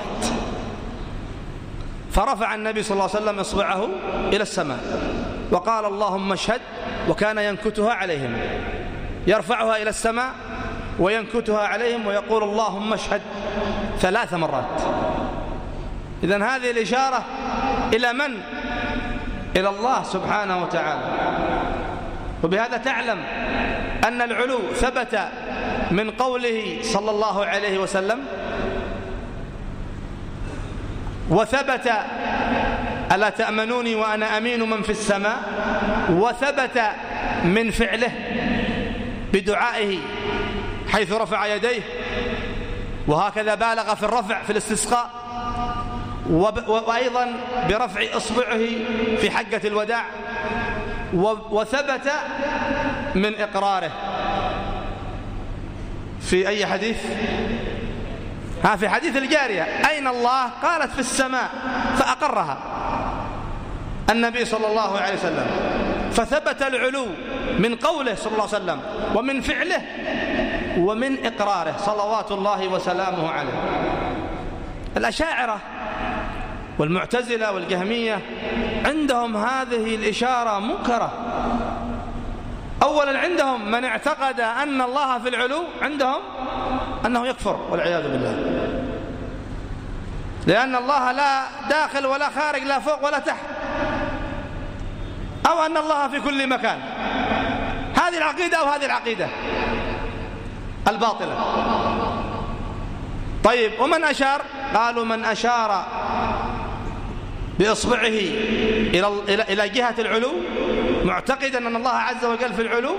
Speaker 1: فرفع النبي صلى الله عليه وسلم إصبعه إلى السماء وقال: اللهم اشهد، وكان ينكتها عليهم، يرفعها إلى السماء وينكتها عليهم ويقول: اللهم اشهد ثلاث مرات. إذن هذه الإشارة إلى من؟ إلى الله سبحانه وتعالى. وبهذا تعلم أن العلو ثبت من قوله صلى الله عليه وسلم، وثبت ألا تأمنوني وأنا أمين من في السماء، وثبت من فعله بدعائه حيث رفع يديه، وهكذا بالغ في الرفع في الاستسقاء، وأيضا برفع إصبعه في حجة الوداع، وثبت من إقراره في أي حديث؟ ها في حديث الجارية، أين الله؟ قالت في السماء، فأقرها النبي صلى الله عليه وسلم. فثبت العلو من قوله صلى الله عليه وسلم ومن فعله ومن إقراره صلوات الله وسلامه عليه. الأشاعرة والمعتزلة والجهمية عندهم هذه الإشارة منكرة. أولا عندهم من اعتقد أن الله في العلو عندهم أنه يكفر والعياذ بالله، لأن الله لا داخل ولا خارج، لا فوق ولا تحت، أو أن الله في كل مكان. هذه العقيدة أو هذه العقيدة الباطلة. طيب ومن أشار؟ قالوا من أشار بإصبعه إلى إلى جهة العلو معتقدا أن الله عز وجل في العلو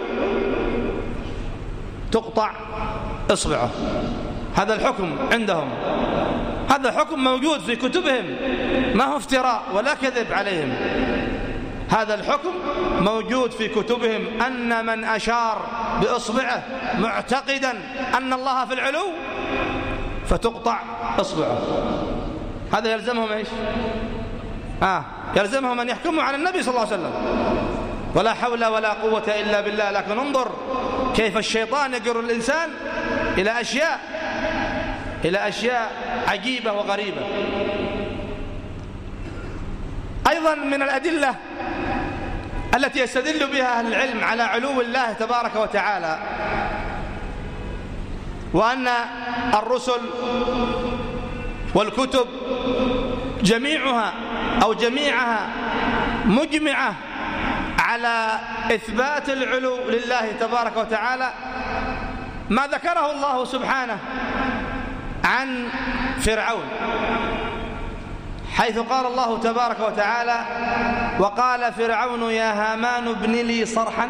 Speaker 1: تقطع إصبعه. هذا الحكم عندهم، هذا حكم موجود في كتبهم، ما هو افتراء ولا كذب عليهم. هذا الحكم موجود في كتبهم، أن من أشار بإصبعه معتقدا أن الله في العلو فتقطع إصبعه. هذا يلزمهم إيش؟ آه يلزمهم أن يحكموا على النبي صلى الله عليه وسلم. ولا حول ولا قوة إلا بالله. لكن انظر كيف الشيطان يجر الإنسان إلى أشياء إلى أشياء عجيبة وغريبة. أيضا من الأدلة التي يستدل بها أهل العلم على علو الله تبارك وتعالى، وأن الرسل والكتب جميعها أو جميعها مجمعة على إثبات العلو لله تبارك وتعالى، ما ذكره الله سبحانه عن فرعون، حيث قال الله تبارك وتعالى: وقال فرعون يا هامان ابن لي صرحا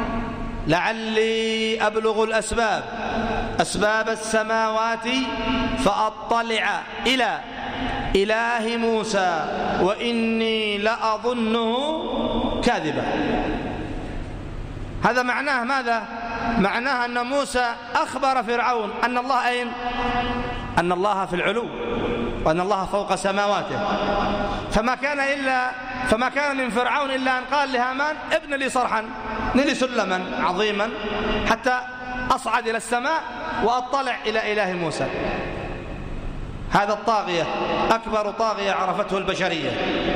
Speaker 1: لعلي أبلغ الأسباب أسباب السماوات فأطلع إلى إله موسى وإني لأظنه كاذبا. هذا معناه ماذا؟ معناه أن موسى أخبر فرعون أن الله أين؟ أن الله في العلو وأن الله فوق سماواته. فما كان إلا فما كان من فرعون إلا أن قال لهامان: ابن لي صرحا، نلي سلما عظيما حتى أصعد إلى السماء وأطلع إلى إله موسى. هذا الطاغية، أكبر طاغية عرفته البشرية.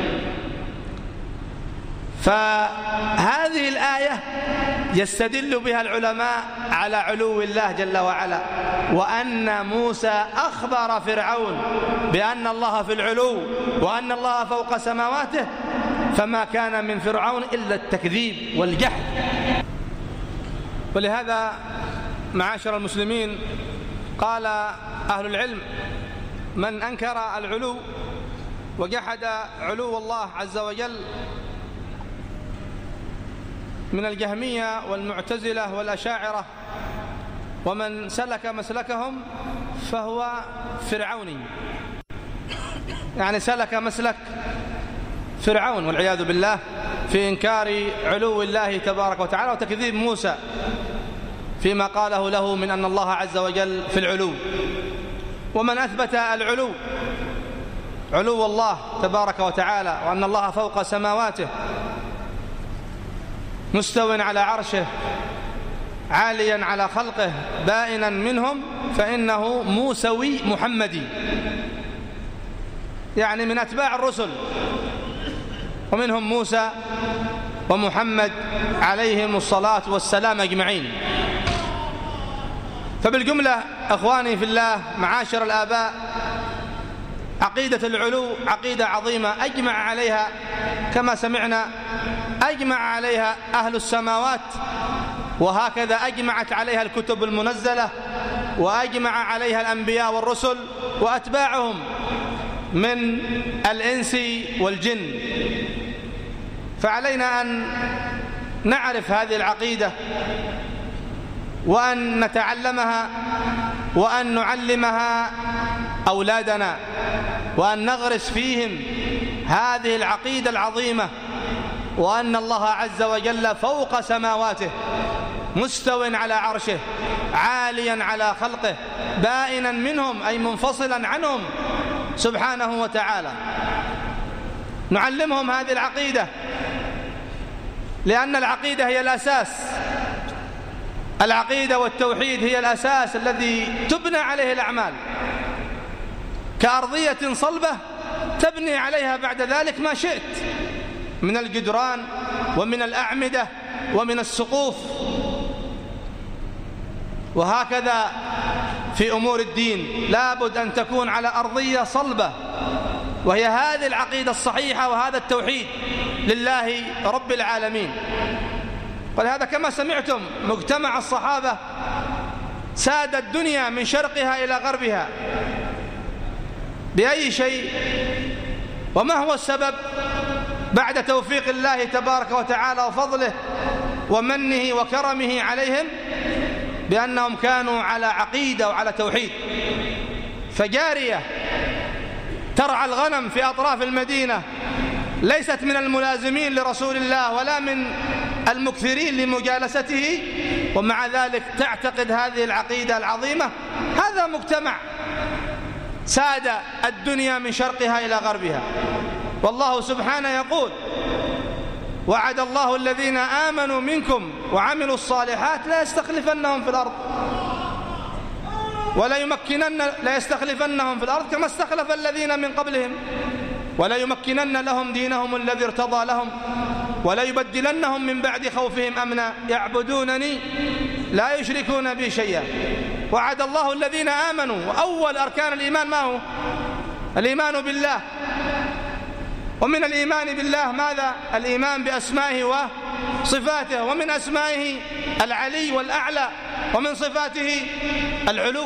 Speaker 1: فهذه الآية يستدل بها العلماء على علو الله جل وعلا، وأن موسى أخبر فرعون بأن الله في العلو وأن الله فوق سماواته، فما كان من فرعون إلا التكذيب والجحد. ولهذا معاشر المسلمين قال أهل العلم: من أنكر العلو وجحد علو الله عز وجل من الجهمية والمعتزلة والأشاعرة ومن سلك مسلكهم فهو فرعوني، يعني سلك مسلك فرعون والعياذ بالله في إنكار علو الله تبارك وتعالى وتكذيب موسى فيما قاله له من أن الله عز وجل في العلو. ومن أثبت العلو علو الله تبارك وتعالى وأن الله فوق سماواته مستو على عرشه عاليا على خلقه بائنا منهم، فإنه موسوي محمدي، يعني من أتباع الرسل، ومنهم موسى ومحمد عليهم الصلاة والسلام أجمعين. فبالجملة أخواني في الله معاشر الآباء، عقيدة العلو عقيدة عظيمة أجمع عليها كما سمعنا أجمع عليها أهل السماوات وهكذا أجمعت عليها الكتب المنزلة، وأجمع عليها الأنبياء والرسل وأتباعهم من الإنس والجن. فعلينا أن نعرف هذه العقيدة وأن نتعلمها وأن نعلمها أولادنا، وأن نغرس فيهم هذه العقيدة العظيمة، وأن الله عز وجل فوق سماواته مستو على عرشه عاليا على خلقه بائنا منهم أي منفصلا عنهم سبحانه وتعالى. نعلمهم هذه العقيدة لأن العقيدة هي الأساس، العقيدة والتوحيد هي الأساس الذي تبنى عليه الأعمال، كأرضية صلبة تبني عليها بعد ذلك ما شئت من الجدران ومن الأعمدة ومن السقوف. وهكذا في أمور الدين لابد أن تكون على أرضية صلبة، وهي هذه العقيدة الصحيحة وهذا التوحيد لله رب العالمين. ولهذا كما سمعتم مجتمع الصحابة ساد الدنيا من شرقها إلى غربها بأي شيء؟ وما هو السبب بعد توفيق الله تبارك وتعالى وفضله ومنه وكرمه عليهم؟ بأنهم كانوا على عقيدة وعلى توحيد. فجارية ترعى الغنم في أطراف المدينة ليست من الملازمين لرسول الله ولا من المكثرين لمجالسته، ومع ذلك تعتقد هذه العقيدة العظيمة. هذا مجتمع ساد الدنيا من شرقها إلى غربها. والله سبحانه يقول: وعد الله الذين آمنوا منكم وعملوا الصالحات لا يستخلفنهم في الأرض ولا يمكنن لا يستخلفنهم في الأرض كما استخلف الذين من قبلهم ولا يمكنن لهم دينهم الذي ارتضى لهم ولا يبدلنهم من بعد خوفهم أمنا يعبدونني لا يشركون بي شيئا. وعد الله الذين آمنوا، وأول أركان الإيمان ما هو؟ الإيمان بالله. ومن الإيمان بالله ماذا؟ الإيمان بأسمائه وصفاته، ومن أسمائه العلي والأعلى، ومن صفاته العلو.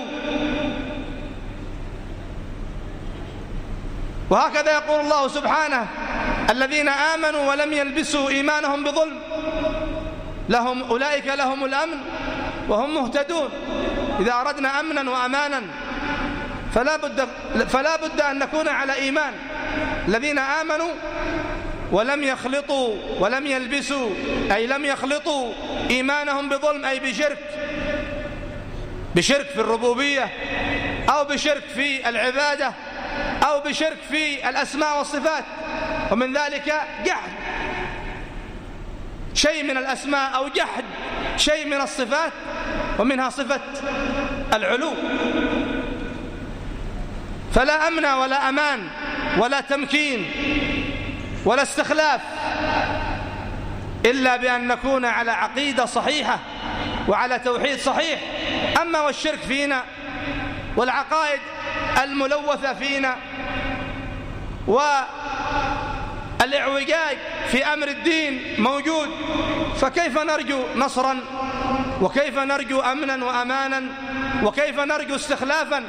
Speaker 1: وهكذا يقول الله سبحانه: الذين آمنوا ولم يلبسوا إيمانهم بظلم لهم أولئك لهم الأمن وهم مهتدون. إذا أردنا أمنا وأمانا فلا بد, فلا بد أن نكون على إيمان. الذين آمنوا ولم يخلطوا ولم يلبسوا أي لم يخلطوا إيمانهم بظلم، أي بشرك، بشرك في الربوبية أو بشرك في العبادة أو بشرك في الأسماء والصفات. ومن ذلك جحد شيء من الأسماء أو جحد شيء من الصفات، ومنها صفة العلو. فلا أمن ولا أمان ولا تمكين ولا استخلاف إلا بأن نكون على عقيدة صحيحة وعلى توحيد صحيح. أما والشرك فينا والعقائد الملوثة فينا والإعوجاج في أمر الدين موجود، فكيف نرجو نصرا؟ وكيف نرجو أمنا وأمانا؟ وكيف نرجو استخلافا؟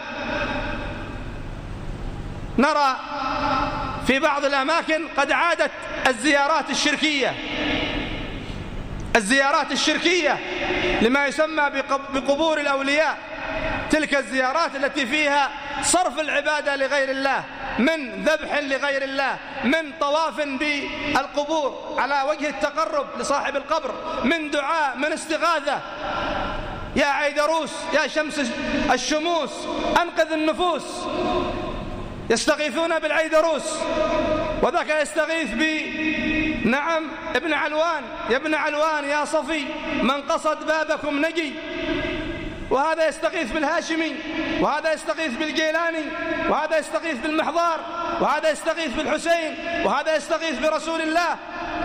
Speaker 1: نرى في بعض الأماكن قد عادت الزيارات الشركية الزيارات الشركية لما يسمى بقبور الأولياء، تلك الزيارات التي فيها صرف العبادة لغير الله، من ذبح لغير الله، من طواف بالقبور على وجه التقرب لصاحب القبر، من دعاء، من استغاثة. يا عيدروس يا شمس الشموس أنقذ النفوس، يستغيثون بالعيدروس، وذاك يستغيث ب نعم ابن علوان، يا ابن علوان يا صفي من قصد بابكم نجي. وهذا يستغيث بالهاشمي، وهذا يستغيث بالجيلاني، وهذا يستغيث بالمحضار، وهذا يستغيث بالحسين، وهذا يستغيث برسول الله.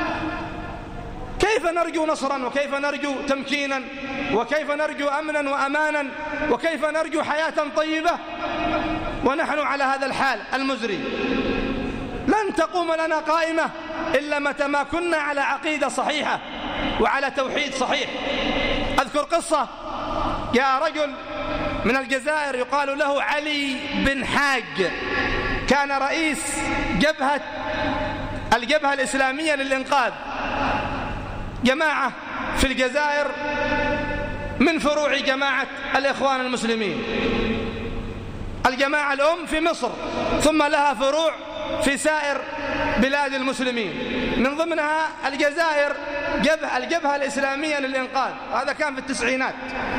Speaker 1: كيف نرجو نصرا؟ وكيف نرجو تمكينا؟ وكيف نرجو أمنا وأمانا؟ وكيف نرجو حياة طيبة ونحن على هذا الحال المزري؟ لن تقوم لنا قائمة إلا متى ما كنا على عقيدة صحيحة وعلى توحيد صحيح. أذكر قصة، جاء رجل من الجزائر يقال له علي بن حاج، كان رئيس جبهة الجبهة الإسلامية للإنقاذ، جماعة في الجزائر من فروع جماعة الإخوان المسلمين. الجماعة الأم في مصر، ثم لها فروع في سائر بلاد المسلمين، من ضمنها الجزائر جبهة الجبهة الإسلامية للإنقاذ، هذا كان في التسعينات.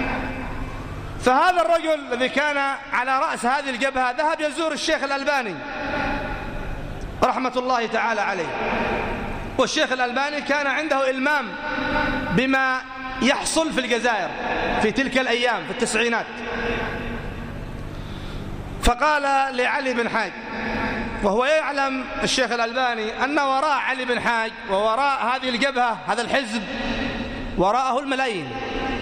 Speaker 1: فهذا الرجل الذي كان على رأس هذه الجبهة ذهب يزور الشيخ الألباني رحمة الله تعالى عليه، والشيخ الألباني كان عنده إلمام بما يحصل في الجزائر في تلك الأيام في التسعينات. فقال لعلي بن حاج، وهو يعلم الشيخ الألباني أن وراء علي بن حاج ووراء هذه الجبهة هذا الحزب وراءه الملايين،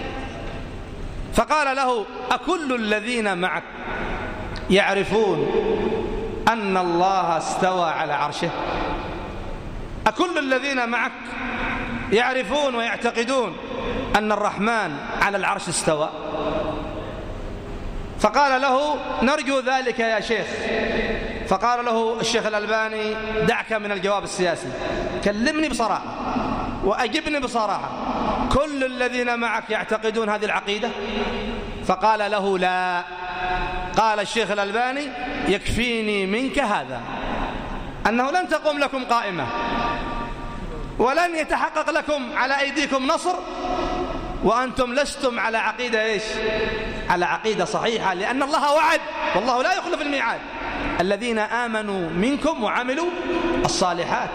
Speaker 1: فقال له: أكل الذين معك يعرفون أن الله استوى على عرشه؟ أكل الذين معك يعرفون ويعتقدون أن الرحمن على العرش استوى؟ فقال له: نرجو ذلك يا شيخ. فقال له الشيخ الألباني: دعك من الجواب السياسي، كلمني بصراحة وأجبني بصراحة، كل الذين معك يعتقدون هذه العقيدة؟ فقال له: لا. قال الشيخ الألباني: يكفيني منك هذا أنه لن تقوم لكم قائمة، ولن يتحقق لكم على أيديكم نصر، وأنتم لستم على عقيدة إيش؟ على عقيدة صحيحة، لأن الله وعد والله لا يخلف الميعاد: الذين آمنوا منكم وعملوا الصالحات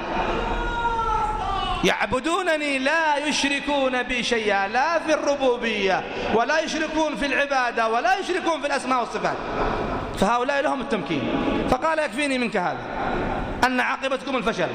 Speaker 1: يعبدونني لا يشركون بي شيئا، لا في الربوبية ولا يشركون في العبادة ولا يشركون في الأسماء والصفات، فهؤلاء لهم التمكين. فقال: يكفيني منك هذا أن عاقبتكم الفشل،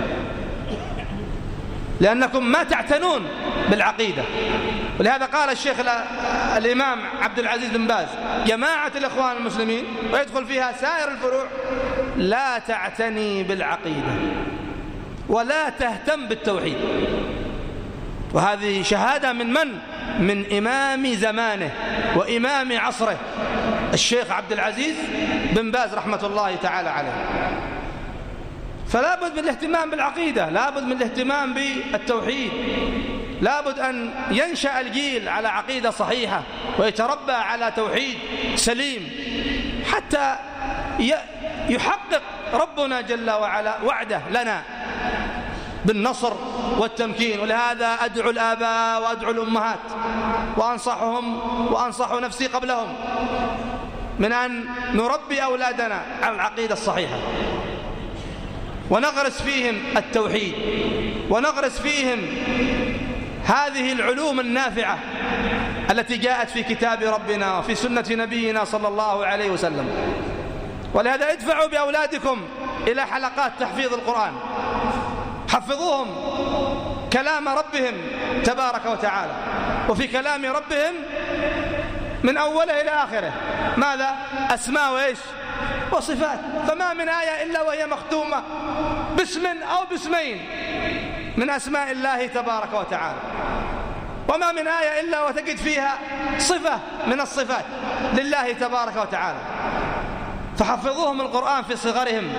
Speaker 1: لأنكم ما تعتنون بالعقيدة. ولهذا قال الشيخ الإمام عبد العزيز بن باز: جماعة الإخوان المسلمين ويدخل فيها سائر الفروع لا تعتني بالعقيدة ولا تهتم بالتوحيد. وهذه شهادة من من؟ من إمام زمانه وإمام عصره الشيخ عبد العزيز بن باز رحمة الله تعالى عليه. فلا بد من الاهتمام بالعقيدة، لا بد من الاهتمام بالتوحيد، لا بد أن ينشأ الجيل على عقيدة صحيحة ويتربى على توحيد سليم، حتى يحقق ربنا جل وعلا وعده لنا بالنصر والتمكين. ولهذا أدعو الآباء وأدعو الأمهات وأنصحهم وأنصح نفسي قبلهم من أن نربي أولادنا على العقيدة الصحيحة، ونغرس فيهم التوحيد، ونغرس فيهم هذه العلوم النافعة التي جاءت في كتاب ربنا وفي سنة نبينا صلى الله عليه وسلم. ولهذا ادفعوا بأولادكم إلى حلقات تحفيظ القرآن، حفظوهم كلام ربهم تبارك وتعالى، وفي كلام ربهم من أوله إلى آخره ماذا؟ أسماء وإيش؟ وصفات. فما من آية إلا وهي مختومة باسم أو باسمين من أسماء الله تبارك وتعالى، وما من آية إلا وتجد فيها صفة من الصفات لله تبارك وتعالى. فحفظوهم القرآن في صغرهم،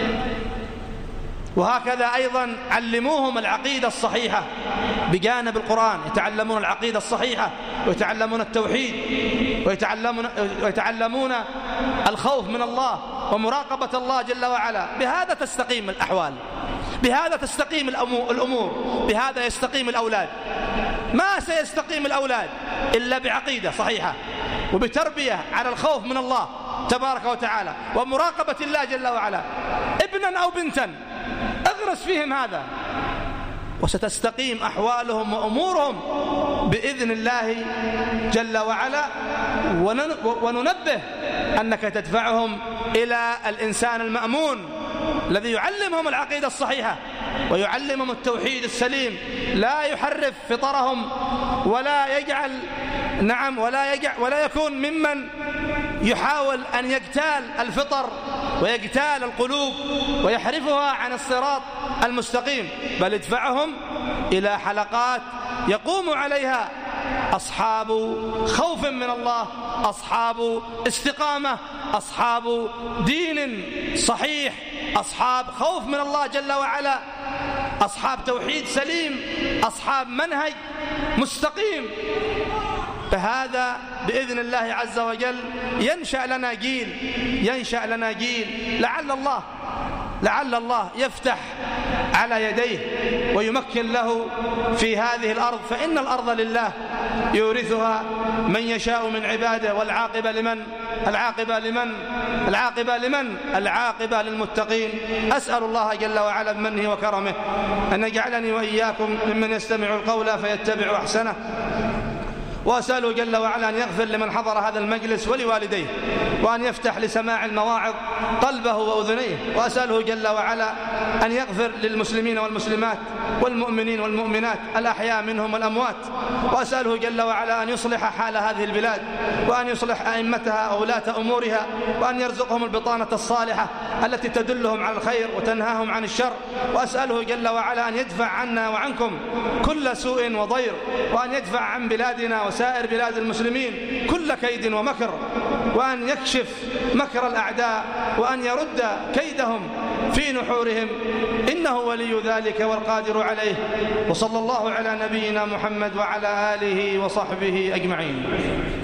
Speaker 1: وهكذا أيضا علموهم العقيدة الصحيحة بجانب القرآن، يتعلمون العقيدة الصحيحة ويتعلمون التوحيد ويتعلمون, ويتعلمون الخوف من الله ومراقبة الله جل وعلا. بهذا تستقيم الأحوال، بهذا تستقيم الأمور، بهذا يستقيم الأولاد. ما سيستقيم الأولاد إلا بعقيدة صحيحة وبتربية على الخوف من الله تبارك وتعالى ومراقبة الله جل وعلا. ابنا أو بنتا اغرس فيهم هذا، وستستقيم أحوالهم وأمورهم بإذن الله جل وعلا. وننبه أنك تدفعهم إلى الإنسان المأمون الذي يعلمهم العقيدة الصحيحة ويعلمهم التوحيد السليم، لا يحرف فطرهم ولا يجعل نعم ولا يجعل ولا يكون ممن يحاول أن يجتال الفطر ويجتال القلوب ويحرفها عن الصراط المستقيم، بل ادفعهم إلى حلقات يقوم عليها أصحاب خوف من الله، أصحاب استقامة، أصحاب دين صحيح، أصحاب خوف من الله جل وعلا، أصحاب توحيد سليم، أصحاب منهج مستقيم. فهذا بإذن الله عز وجل ينشأ لنا جيل، ينشأ لنا جيل لعل الله لعل الله يفتح على يديه ويمكن له في هذه الأرض، فإن الأرض لله يورثها من يشاء من عباده، والعاقبة لمن؟ العاقبة لمن؟ العاقبة لمن؟ العاقبة للمتقين. أسأل الله جل وعلا بمنه وكرمه أن يجعلني وإياكم ممن يستمع القول فيتبع أحسنه، وأسأله جل وعلا أن يغفر لمن حضر هذا المجلس ولوالديه، وأن يفتح لسماع المواعظ قلبه وأذنيه، وأسأله جل وعلا أن يغفر للمسلمين والمسلمات والمؤمنين والمؤمنات الأحياء منهم والأموات، وأسأله جل وعلا أن يصلح حال هذه البلاد، وأن يصلح أئمتها وولاة أمورها، وأن يرزقهم البطانة الصالحة التي تدلهم على الخير وتنهاهم عن الشر، وأسأله جل وعلا أن يدفع عنا وعنكم كل سوء وضير، وأن يدفع عن بلادنا وسائر بلاد المسلمين كل كيد ومكر، وأن يكشف مكر الأعداء، وأن يرد كيدهم في نحورهم، إنه ولي ذلك والقادر عليه. وصلى الله على نبينا محمد وعلى آله وصحبه أجمعين.